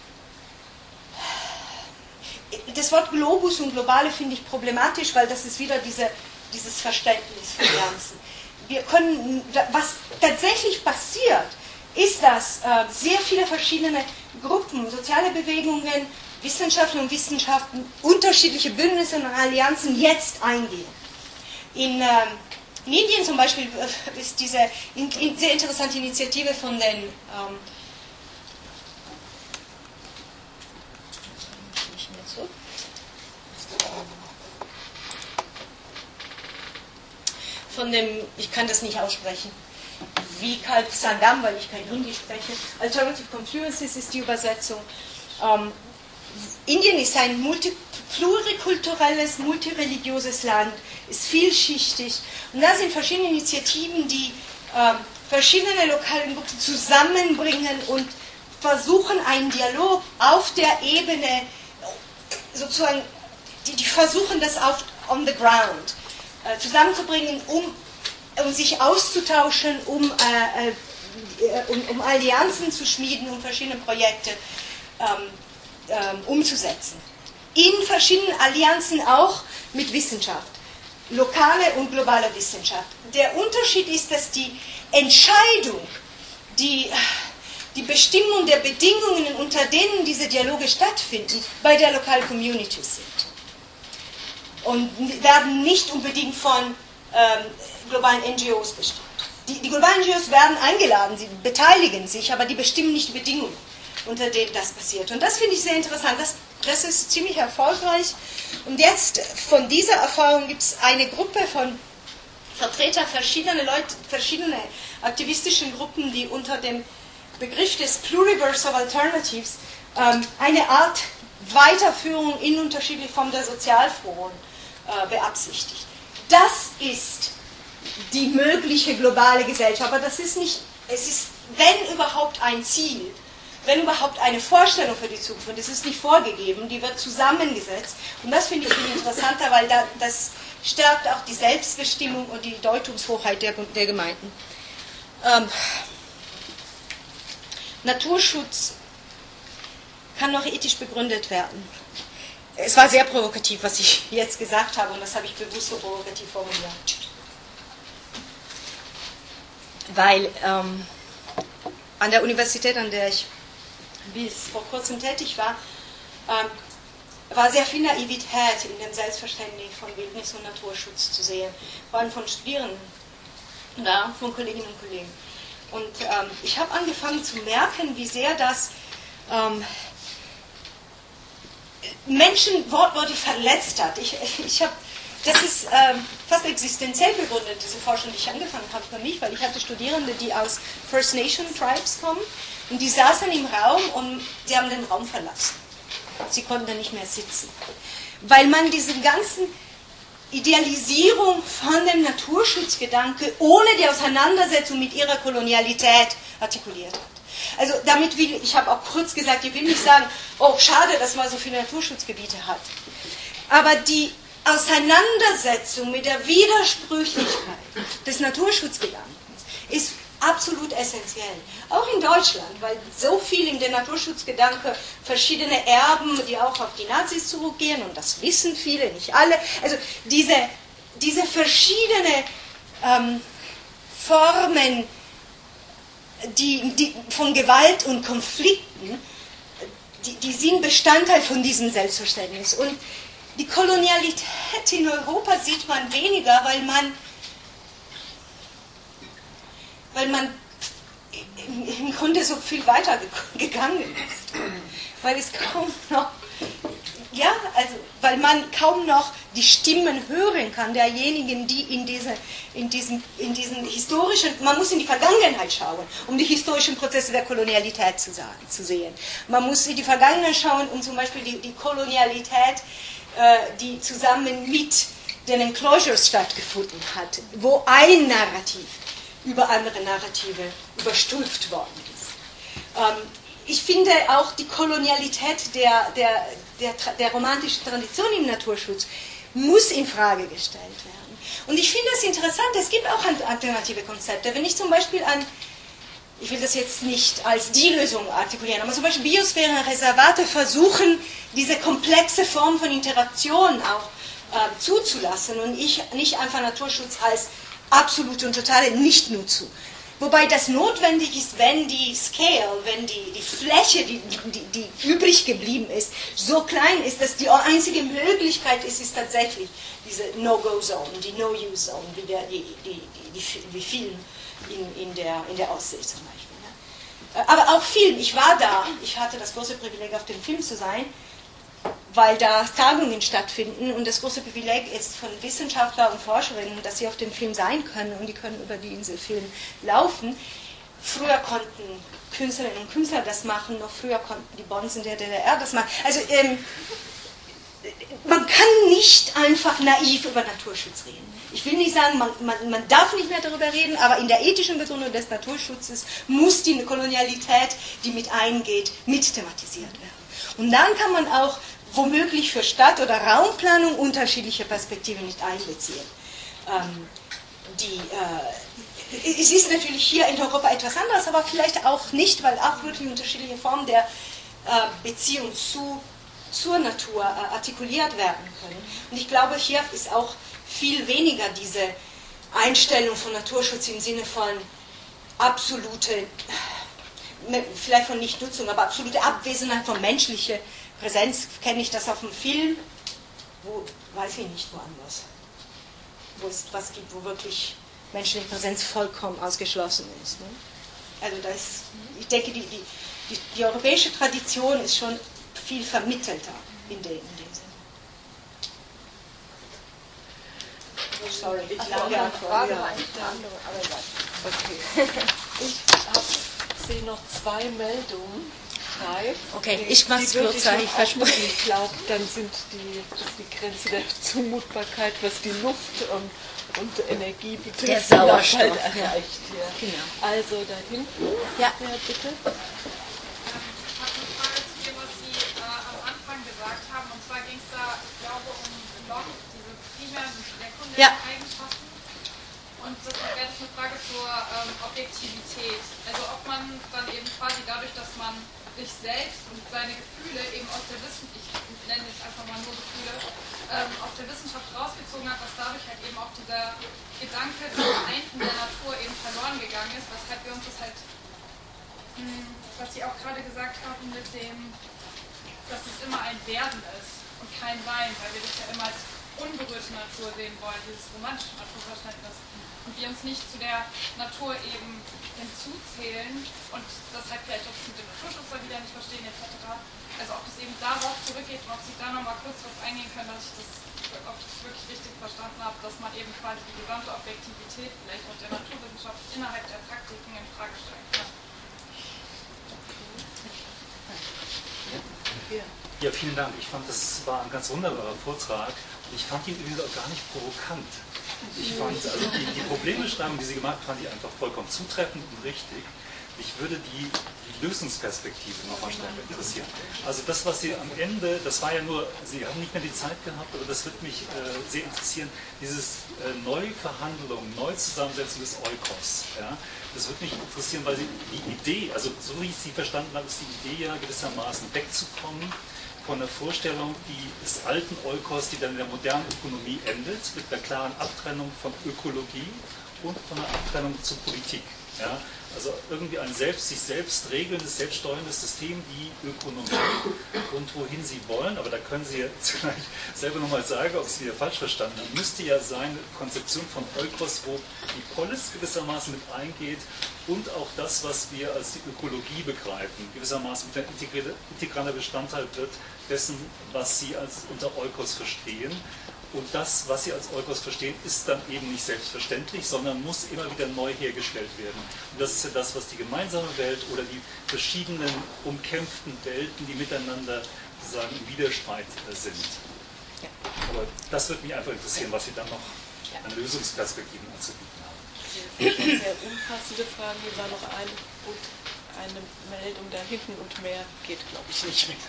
[SPEAKER 2] Das Wort Globus und Globale finde ich problematisch, weil das ist wieder diese, dieses Verständnis von Ganzen. Wir können, was tatsächlich passiert, ist, dass äh, sehr viele verschiedene Gruppen, soziale Bewegungen, Wissenschaftler und Wissenschaften unterschiedliche Bündnisse und Allianzen jetzt eingehen. In, äh, in Indien zum Beispiel ist diese in, in sehr interessante Initiative von den ähm, von dem, ich kann das nicht aussprechen, Vikalp Sangam, weil ich kein Hindi spreche. Alternative Confluences ist die Übersetzung. Ähm, Indien ist ein multi, plurikulturelles, multireligiöses Land, ist vielschichtig. Und da sind verschiedene Initiativen, die äh, verschiedene lokale Gruppen zusammenbringen und versuchen, einen Dialog auf der Ebene, sozusagen, die, die versuchen das auf on the ground äh, zusammenzubringen, um, um sich auszutauschen, um, äh, äh, um, um Allianzen zu schmieden, um verschiedene Projekte ähm, ähm, umzusetzen. In verschiedenen Allianzen auch mit Wissenschaft, lokale und globale Wissenschaft. Der Unterschied ist, dass die Entscheidung, die, die Bestimmung der Bedingungen, unter denen diese Dialoge stattfinden, bei der lokalen Community sind. Und werden nicht unbedingt von ähm, globalen N G Os bestimmt. Die, die globalen N G Os werden eingeladen, sie beteiligen sich, aber die bestimmen nicht die Bedingungen, unter denen das passiert. Und das finde ich sehr interessant. Das, das ist ziemlich erfolgreich. Und jetzt von dieser Erfahrung gibt es eine Gruppe von Vertretern verschiedener Leute, verschiedene aktivistischen Gruppen, die unter dem Begriff des Pluriverse of Alternatives ähm, eine Art Weiterführung in unterschiedliche Formen der Sozialforen äh, beabsichtigt. Das ist die mögliche globale Gesellschaft, aber das ist nicht, es ist, wenn überhaupt, ein Ziel, wenn überhaupt eine Vorstellung für die Zukunft, und das ist nicht vorgegeben, die wird zusammengesetzt, und das finde ich viel interessanter, weil da, das stärkt auch die Selbstbestimmung und die Deutungshoheit der, der Gemeinden. Ähm, Naturschutz kann noch ethisch begründet werden. Es war sehr provokativ, was ich jetzt gesagt habe, und das habe ich bewusst so provokativ formuliert. Weil ähm, an der Universität, an der ich bis vor kurzem tätig war, ähm, war sehr viel Naivität in dem Selbstverständnis von Wildnis- und Naturschutz zu sehen, vor allem von Studierenden, ja, von Kolleginnen und Kollegen. Und ähm, ich habe angefangen zu merken, wie sehr das ähm, Menschen wortwörtlich verletzt hat. Ich, ich habe, das ist ähm, fast existenziell begründet, diese Forschung, die ich angefangen habe für mich, weil ich hatte Studierende, die aus First Nation Tribes kommen, und die saßen im Raum und sie haben den Raum verlassen. Sie konnten da nicht mehr sitzen. Weil man diese ganzen Idealisierung von dem Naturschutzgedanke ohne die Auseinandersetzung mit ihrer Kolonialität artikuliert hat. Also damit will ich, habe auch kurz gesagt, ich will nicht sagen, oh schade, dass man so viele Naturschutzgebiete hat. Aber die Auseinandersetzung mit der Widersprüchlichkeit des Naturschutzgedankens ist absolut essentiell. Auch in Deutschland, weil so viel in der Naturschutzgedanke verschiedene Erben, die auch auf die Nazis zurückgehen, und das wissen viele, nicht alle. Also diese, diese verschiedenen ähm, Formen die, die, von Gewalt und Konflikten, die, die sind Bestandteil von diesem Selbstverständnis. Und die Kolonialität in Europa sieht man weniger, weil man weil man im Grunde so viel weiter gegangen ist. Weil es kaum noch, ja, also, weil man kaum noch die Stimmen hören kann derjenigen, die in, diese, in, diesen, in diesen historischen, man muss in die Vergangenheit schauen, um die historischen Prozesse der Kolonialität zu, sagen, zu sehen. Man muss in die Vergangenheit schauen, um zum Beispiel die, die Kolonialität, äh, die zusammen mit den Enclosures stattgefunden hat, wo ein Narrativ über andere Narrative überstülpt worden ist. Ähm, ich finde auch die Kolonialität der, der, der, der romantischen Tradition im Naturschutz muss in Frage gestellt werden. Und ich finde es interessant, es gibt auch alternative Konzepte. Wenn ich zum Beispiel an, ich will das jetzt nicht als die Lösung artikulieren, aber zum Beispiel Biosphärenreservate versuchen, diese komplexe Form von Interaktion auch äh, zuzulassen und ich, nicht einfach Naturschutz als absolute und totale Nichtnutzung. Wobei das notwendig ist, wenn die Scale, wenn die, die Fläche, die, die, die übrig geblieben ist, so klein ist, dass die einzige Möglichkeit ist, ist tatsächlich diese No-Go-Zone, die No-Use-Zone, wie, der, die, die, die, die, wie Film in, in, der, in der Ostsee zum Beispiel. Ja. Aber auch Film, ich war da, ich hatte das große Privileg, auf dem Film zu sein, weil da Tagungen stattfinden und das große Privileg ist von Wissenschaftlern und Forscherinnen, dass sie auf dem Film sein können und die können über die Insel Film laufen. Früher konnten Künstlerinnen und Künstler das machen, noch früher konnten die Bonzen der D D R das machen. Also ähm, man kann nicht einfach naiv über Naturschutz reden. Ich will nicht sagen, man, man, man darf nicht mehr darüber reden, aber in der ethischen Betonung des Naturschutzes muss die Kolonialität, die mit eingeht, mit thematisiert werden. Und dann kann man auch womöglich für Stadt- oder Raumplanung unterschiedliche Perspektiven nicht einbeziehen. Ähm, die, äh, es ist natürlich hier in Europa etwas anderes, aber vielleicht auch nicht, weil auch wirklich unterschiedliche Formen der äh, Beziehung zu, zur Natur äh, artikuliert werden können. Und ich glaube, hier ist auch viel weniger diese Einstellung von Naturschutz im Sinne von absolute, vielleicht von Nichtnutzung, aber absolute Abwesenheit von menschlicher Präsenz. Kenne ich das auf dem Film, wo, weiß ich nicht, woanders, wo es was gibt, wo wirklich menschliche Präsenz vollkommen ausgeschlossen ist. Ne? Also das, ich denke, die, die, die, die europäische Tradition ist schon viel vermittelter in dem, in dem Sinne. Sorry, ich habe eine Frage, aber
[SPEAKER 1] okay. Ich sehe noch zwei Meldungen. Frei.
[SPEAKER 2] Okay, ich mache es kürzer, ich verspreche.
[SPEAKER 1] Ich glaube, dann sind die, die Grenze der Zumutbarkeit, was die Luft und, und Energie betrifft,
[SPEAKER 2] der Sauerstoff
[SPEAKER 1] halt erreicht. Ja.
[SPEAKER 2] Genau.
[SPEAKER 1] Also da hinten,
[SPEAKER 2] ja.
[SPEAKER 1] Ja, bitte.
[SPEAKER 6] Ich habe eine Frage zu dem, was Sie äh, am Anfang gesagt haben. Und zwar ging es da, ich glaube, um Log, diese primären sekundären
[SPEAKER 2] ja.
[SPEAKER 6] Eigenschaften. Und das wäre jetzt eine Frage zur ähm, Objektivität. Also ob man dann eben quasi dadurch, dass man sich selbst und seine Gefühle eben aus der Wissenschaft, ich nenne jetzt einfach mal nur Gefühle, ähm, aus der Wissenschaft rausgezogen hat, dass dadurch halt eben auch dieser Gedanke des Vereinten der Natur eben verloren gegangen ist, weshalb wir uns das halt, mh, was Sie auch gerade gesagt haben mit dem, dass es immer ein Werden ist und kein Sein, weil wir das ja immer als unberührte Natur sehen wollen, dieses romantische Naturverständnis. Und wir uns nicht zu der Natur eben hinzuzählen und das halt vielleicht auch mit dem Naturschutz wieder nicht verstehen et cetera. Also ob es eben darauf zurückgeht und ob Sie da nochmal kurz drauf eingehen können, dass ich das, ob ich das wirklich richtig verstanden habe, dass man eben quasi die gesamte Objektivität vielleicht auch der Naturwissenschaft innerhalb der Praktiken in Frage stellen kann.
[SPEAKER 7] Ja, vielen Dank. Ich fand, das war ein ganz wunderbarer Vortrag. Ich fand ihn übrigens auch gar nicht provokant. Ich fand, also die, die Problembeschreibung, die Sie gemacht haben, fand ich einfach vollkommen zutreffend und richtig. Mich würde die, die Lösungsperspektive nochmal stärker interessieren. Also das, was Sie am Ende, das war ja nur, Sie haben nicht mehr die Zeit gehabt, aber das wird mich äh, sehr interessieren, dieses äh, Neuverhandlung, Neuzusammensetzung des Oikos. Ja? Das würde mich interessieren, weil Sie die Idee, also so wie ich Sie verstanden habe, ist die Idee ja gewissermaßen wegzukommen von der Vorstellung die, des alten Oikos, die dann in der modernen Ökonomie endet, mit der klaren Abtrennung von Ökologie und von der Abtrennung zur Politik. Ja? Also irgendwie ein selbst, sich selbst regelndes, selbststeuerndes System, die Ökonomie und wohin Sie wollen, aber da können Sie jetzt gleich selber nochmal sagen, ob Sie hier falsch verstanden haben, müsste ja sein eine Konzeption von Oikos, wo die Polis gewissermaßen mit eingeht und auch das, was wir als die Ökologie begreifen, gewissermaßen mit ein integraler Bestandteil wird dessen, was Sie als unter Oikos verstehen. Und das, was Sie als Oikos verstehen, ist dann eben nicht selbstverständlich, sondern muss immer wieder neu hergestellt werden. Und das ist ja das, was die gemeinsame Welt oder die verschiedenen umkämpften Welten, die miteinander sozusagen im Widerstreit sind.
[SPEAKER 2] Ja.
[SPEAKER 7] Aber das würde mich einfach interessieren, was Sie dann noch an Lösungsperspektiven anzubieten haben.
[SPEAKER 1] Sehr, sehr umfassende Fragen. Hier war noch eine, gut, eine Meldung da hinten und mehr geht, glaube ich, nicht mehr.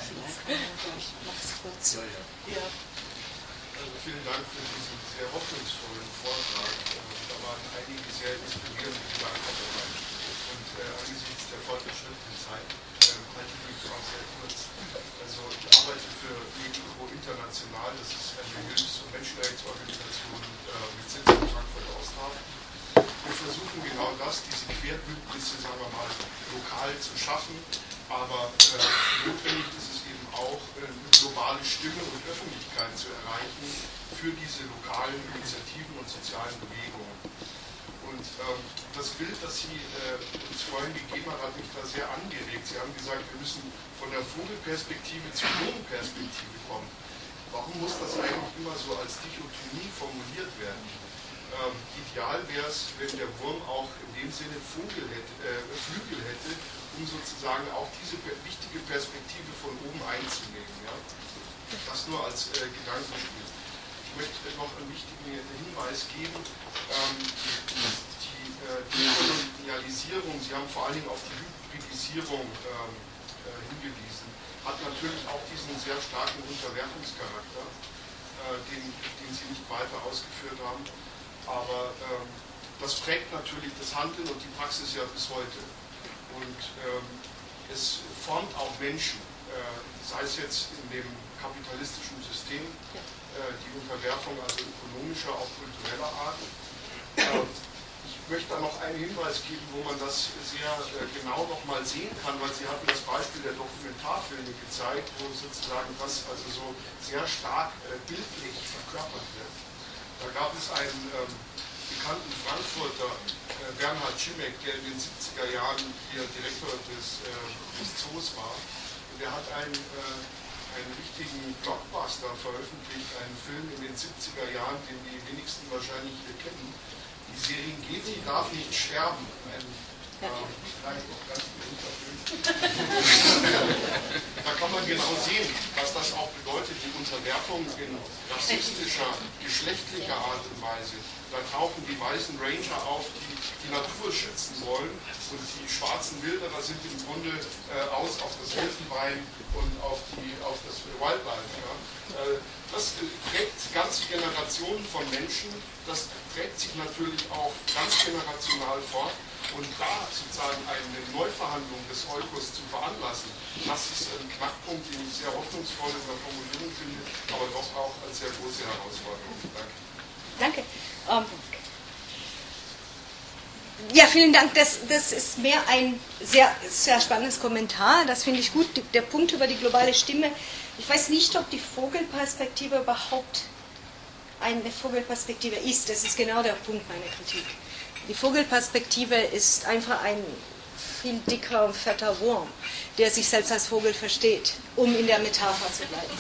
[SPEAKER 1] Ich mache es kurz.
[SPEAKER 8] Ja, ja.
[SPEAKER 1] Ja.
[SPEAKER 8] Also vielen Dank für diesen sehr hoffnungsvollen Vortrag. Da waren einige sehr inspirierende Gedanken dabei. Und äh, angesichts der fortgeschrittenen Zeit äh, halte ich mich auch sehr kurz. Also ich arbeite für Medico International, das ist eine Hilfs- und Menschenrechtsorganisation äh, mit Sitz in Frankfurt-Osthafen. Wir versuchen genau das, diese Querbündnisse, sagen wir mal, lokal zu schaffen. Aber äh, notwendig ist es eben auch, äh, eine globale Stimme und Öffentlichkeit zu erreichen für diese lokalen Initiativen und sozialen Bewegungen. Und ähm, das Bild, das Sie äh, uns vorhin gegeben haben, hat mich da sehr angeregt. Sie haben gesagt, wir müssen von der Vogelperspektive zur Wurmperspektive kommen. Warum muss das eigentlich immer so als Dichotomie formuliert werden? Ähm, ideal wäre es, wenn der Wurm auch in dem Sinne Vogel hätte, äh, Flügel hätte, um sozusagen auch diese wichtige Perspektive von oben einzunehmen. Ja? Das nur als äh, Gedankenspiel. Ich möchte noch einen wichtigen Hinweis geben. Ähm, die, äh, die Kolonialisierung, Sie haben vor allen Dingen auf die Hybridisierung ähm, äh, hingewiesen, hat natürlich auch diesen sehr starken Unterwerfungscharakter, äh, den, den Sie nicht weiter ausgeführt haben. Aber ähm, das prägt natürlich das Handeln und die Praxis ja bis heute. Und ähm, es formt auch Menschen, äh, sei es jetzt in dem kapitalistischen System, äh, die Unterwerfung also ökonomischer, auch kultureller Art. Äh, ich möchte da noch einen Hinweis geben, wo man das sehr äh, genau nochmal sehen kann, weil Sie hatten das Beispiel der Dokumentarfilme gezeigt, wo sozusagen das also so sehr stark äh, bildlich verkörpert wird. Da gab es einen ähm, bekannten Frankfurter, äh, Bernhard Schimek, der in den siebziger Jahren hier Direktor des, äh, des Zoos war. Und der hat einen, äh, einen richtigen Blockbuster veröffentlicht, einen Film in den siebziger Jahren, den die wenigsten wahrscheinlich hier kennen. Die Serengeti darf nicht sterben. Ein, äh, vielleicht noch ganz Da kann man genau sehen, was das auch bedeutet, die Unterwerfung in rassistischer, geschlechtlicher Art und Weise. Da tauchen die weißen Ranger auf, die die Natur schützen wollen, und die schwarzen Wilderer sind im Grunde äh, aus auf das Elfenbein und auf, die, auf das Wildlife. Ja. Äh, das trägt ganze Generationen von Menschen, das trägt sich natürlich auch transgenerational fort. Und da sozusagen eine Neuverhandlung des Oikos zu veranlassen, das ist ein Knackpunkt, den ich sehr hoffnungsvoll in der Formulierung finde, aber doch auch als sehr große Herausforderung. Danke.
[SPEAKER 2] Danke. Um, ja, vielen Dank. Das, das ist mehr ein sehr, sehr spannendes Kommentar. Das finde ich gut. Der Punkt über die globale Stimme. Ich weiß nicht, ob die Vogelperspektive überhaupt eine Vogelperspektive ist. Das ist genau der Punkt meiner Kritik. Die Vogelperspektive ist einfach ein viel dicker und fetter Wurm, der sich selbst als Vogel versteht, um in der Metapher zu bleiben.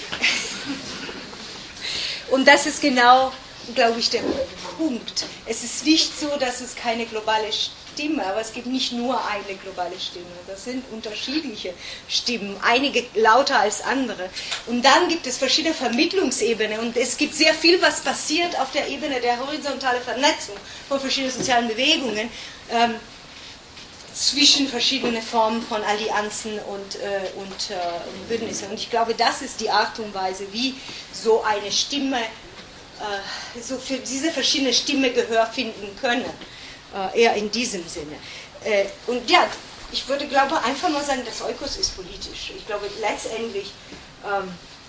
[SPEAKER 2] Und das ist genau, glaube ich, der Punkt. Es ist nicht so, dass es keine globale Stimme, aber es gibt nicht nur eine globale Stimme. Das sind unterschiedliche Stimmen, einige lauter als andere. Und dann gibt es verschiedene Vermittlungsebenen und es gibt sehr viel, was passiert auf der Ebene der horizontalen Vernetzung von verschiedenen sozialen Bewegungen. Ähm, zwischen verschiedenen Formen von Allianzen und, äh, und, äh, und Bündnissen. Und ich glaube, das ist die Art und Weise, wie so eine Stimme, äh, so für diese verschiedenen Stimmen Gehör finden können, äh, eher in diesem Sinne. Äh, und ja, ich würde, glaube einfach mal sagen, das Oikos ist politisch. Ich glaube, letztendlich ähm,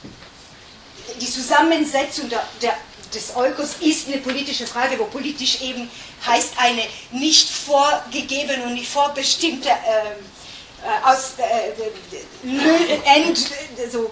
[SPEAKER 2] die Zusammensetzung der, der, des Oikos ist eine politische Frage, wo politisch eben heißt eine nicht vorgegebene und nicht vorbestimmte äh, äh, aus, äh, end, so,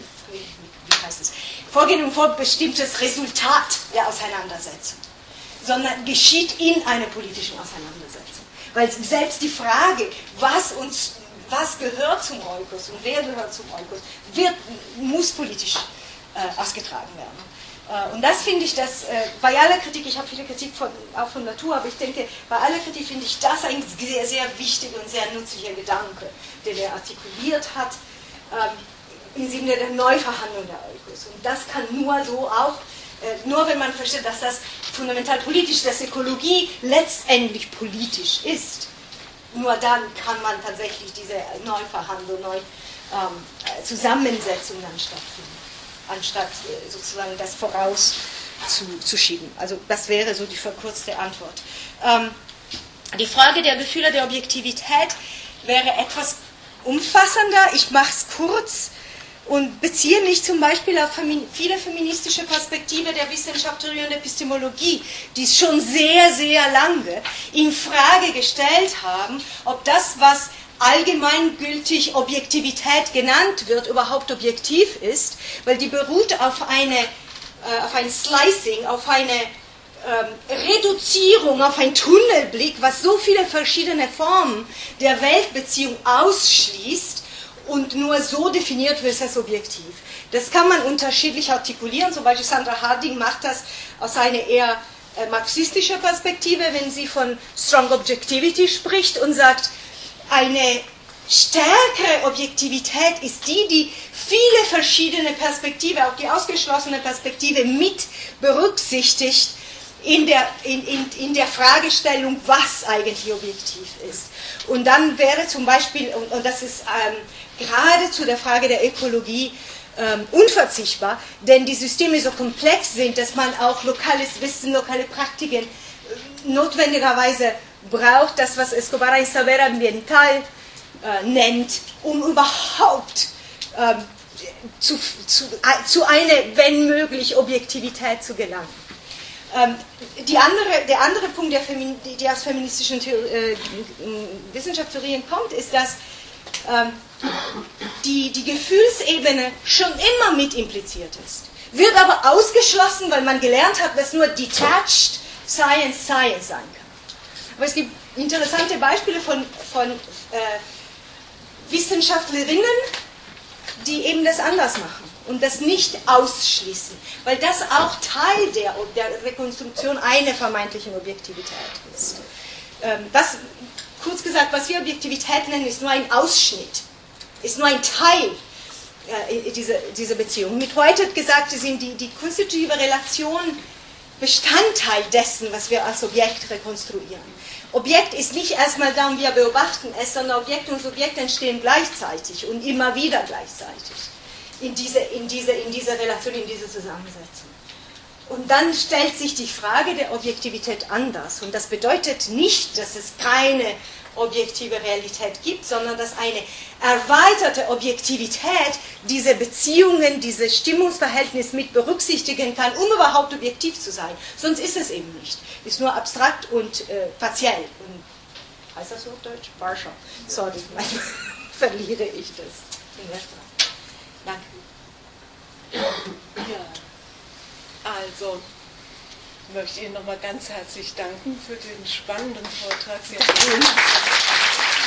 [SPEAKER 2] wie heißt es, vorgegebene und vorbestimmtes Resultat der Auseinandersetzung, sondern geschieht in einer politischen Auseinandersetzung. Weil selbst die Frage, was uns, was gehört zum Oikos und wer gehört zum Oikos, wird, muss politisch äh, ausgetragen werden. Äh, und das finde ich, dass äh, bei aller Kritik, ich habe viele Kritik von, auch von Latour, aber ich denke, bei aller Kritik finde ich das ein sehr, sehr wichtiger und sehr nützlicher Gedanke, den er artikuliert hat, ähm, im Sinne der Neuverhandlung der Oikos. Und das kann nur so auch, äh, nur wenn man versteht, dass das fundamental politisch, dass Ökologie letztendlich politisch ist, nur dann kann man tatsächlich diese Neuverhandlung, Neu, ähm, Zusammensetzung dann stattfinden, anstatt äh, sozusagen das vorauszuschieben. Also das wäre so die verkürzte Antwort. Ähm, die Frage der Gefühle der Objektivität wäre etwas umfassender. Ich mache es kurz und beziehe mich zum Beispiel auf viele feministische Perspektive der Wissenschaftlerin und Epistemologie, die es schon sehr, sehr lange in Frage gestellt haben, ob das, was allgemeingültig Objektivität genannt wird, überhaupt objektiv ist, weil die beruht auf, eine, äh, auf ein Slicing, auf eine ähm, Reduzierung, auf einen Tunnelblick, was so viele verschiedene Formen der Weltbeziehung ausschließt und nur so definiert wird als objektiv. Das kann man unterschiedlich artikulieren, zum Beispiel Sandra Harding macht das aus einer eher äh, marxistischen Perspektive, wenn sie von Strong Objectivity spricht und sagt, eine stärkere Objektivität ist die, die viele verschiedene Perspektiven, auch die ausgeschlossene Perspektive mit berücksichtigt in der, in, in, in der Fragestellung, was eigentlich objektiv ist. Und dann wäre zum Beispiel, und, und das ist ähm, gerade zu der Frage der Ökologie ähm, unverzichtbar, denn die Systeme so komplex sind, dass man auch lokales Wissen, lokale Praktiken äh, notwendigerweise braucht, das, was Escobar ein saber ambiental äh, nennt, um überhaupt äh, zu, zu, äh, zu einer, wenn möglich, Objektivität zu gelangen. Ähm, die andere, der andere Punkt, der, Femin, der aus feministischen Theor- äh, Wissenschaftstheorien kommt, ist, dass ähm, die, die Gefühlsebene schon immer mit impliziert ist. Wird aber ausgeschlossen, weil man gelernt hat, dass nur detached Science Science sein kann. Aber es gibt interessante Beispiele von, von äh, Wissenschaftlerinnen, die eben das anders machen und das nicht ausschließen, weil das auch Teil der, der Rekonstruktion einer vermeintlichen Objektivität ist. Ähm, das, kurz gesagt, was wir Objektivität nennen, ist nur ein Ausschnitt, ist nur ein Teil äh, dieser, dieser Beziehung. Mit Whitehead gesagt, sind die, die konstitutive Relationen Bestandteil dessen, was wir als Objekt rekonstruieren. Objekt ist nicht erstmal da und wir beobachten es, sondern Objekt und Subjekt entstehen gleichzeitig und immer wieder gleichzeitig in diese, in diese, in diese Relation, in diese Zusammensetzung. Und dann stellt sich die Frage der Objektivität anders. Und das bedeutet nicht, dass es keine objektive Realität gibt, sondern dass eine erweiterte Objektivität diese Beziehungen, dieses Stimmungsverhältnis mit berücksichtigen kann, um überhaupt objektiv zu sein. Sonst ist es eben nicht. Ist nur abstrakt und äh, partiell. Und, heißt das so auf Deutsch? Partial. Sorry, manchmal verliere ich das. Danke.
[SPEAKER 1] Ja. Also, ich möchte Ihnen nochmal ganz herzlich danken für den spannenden Vortrag. Sie haben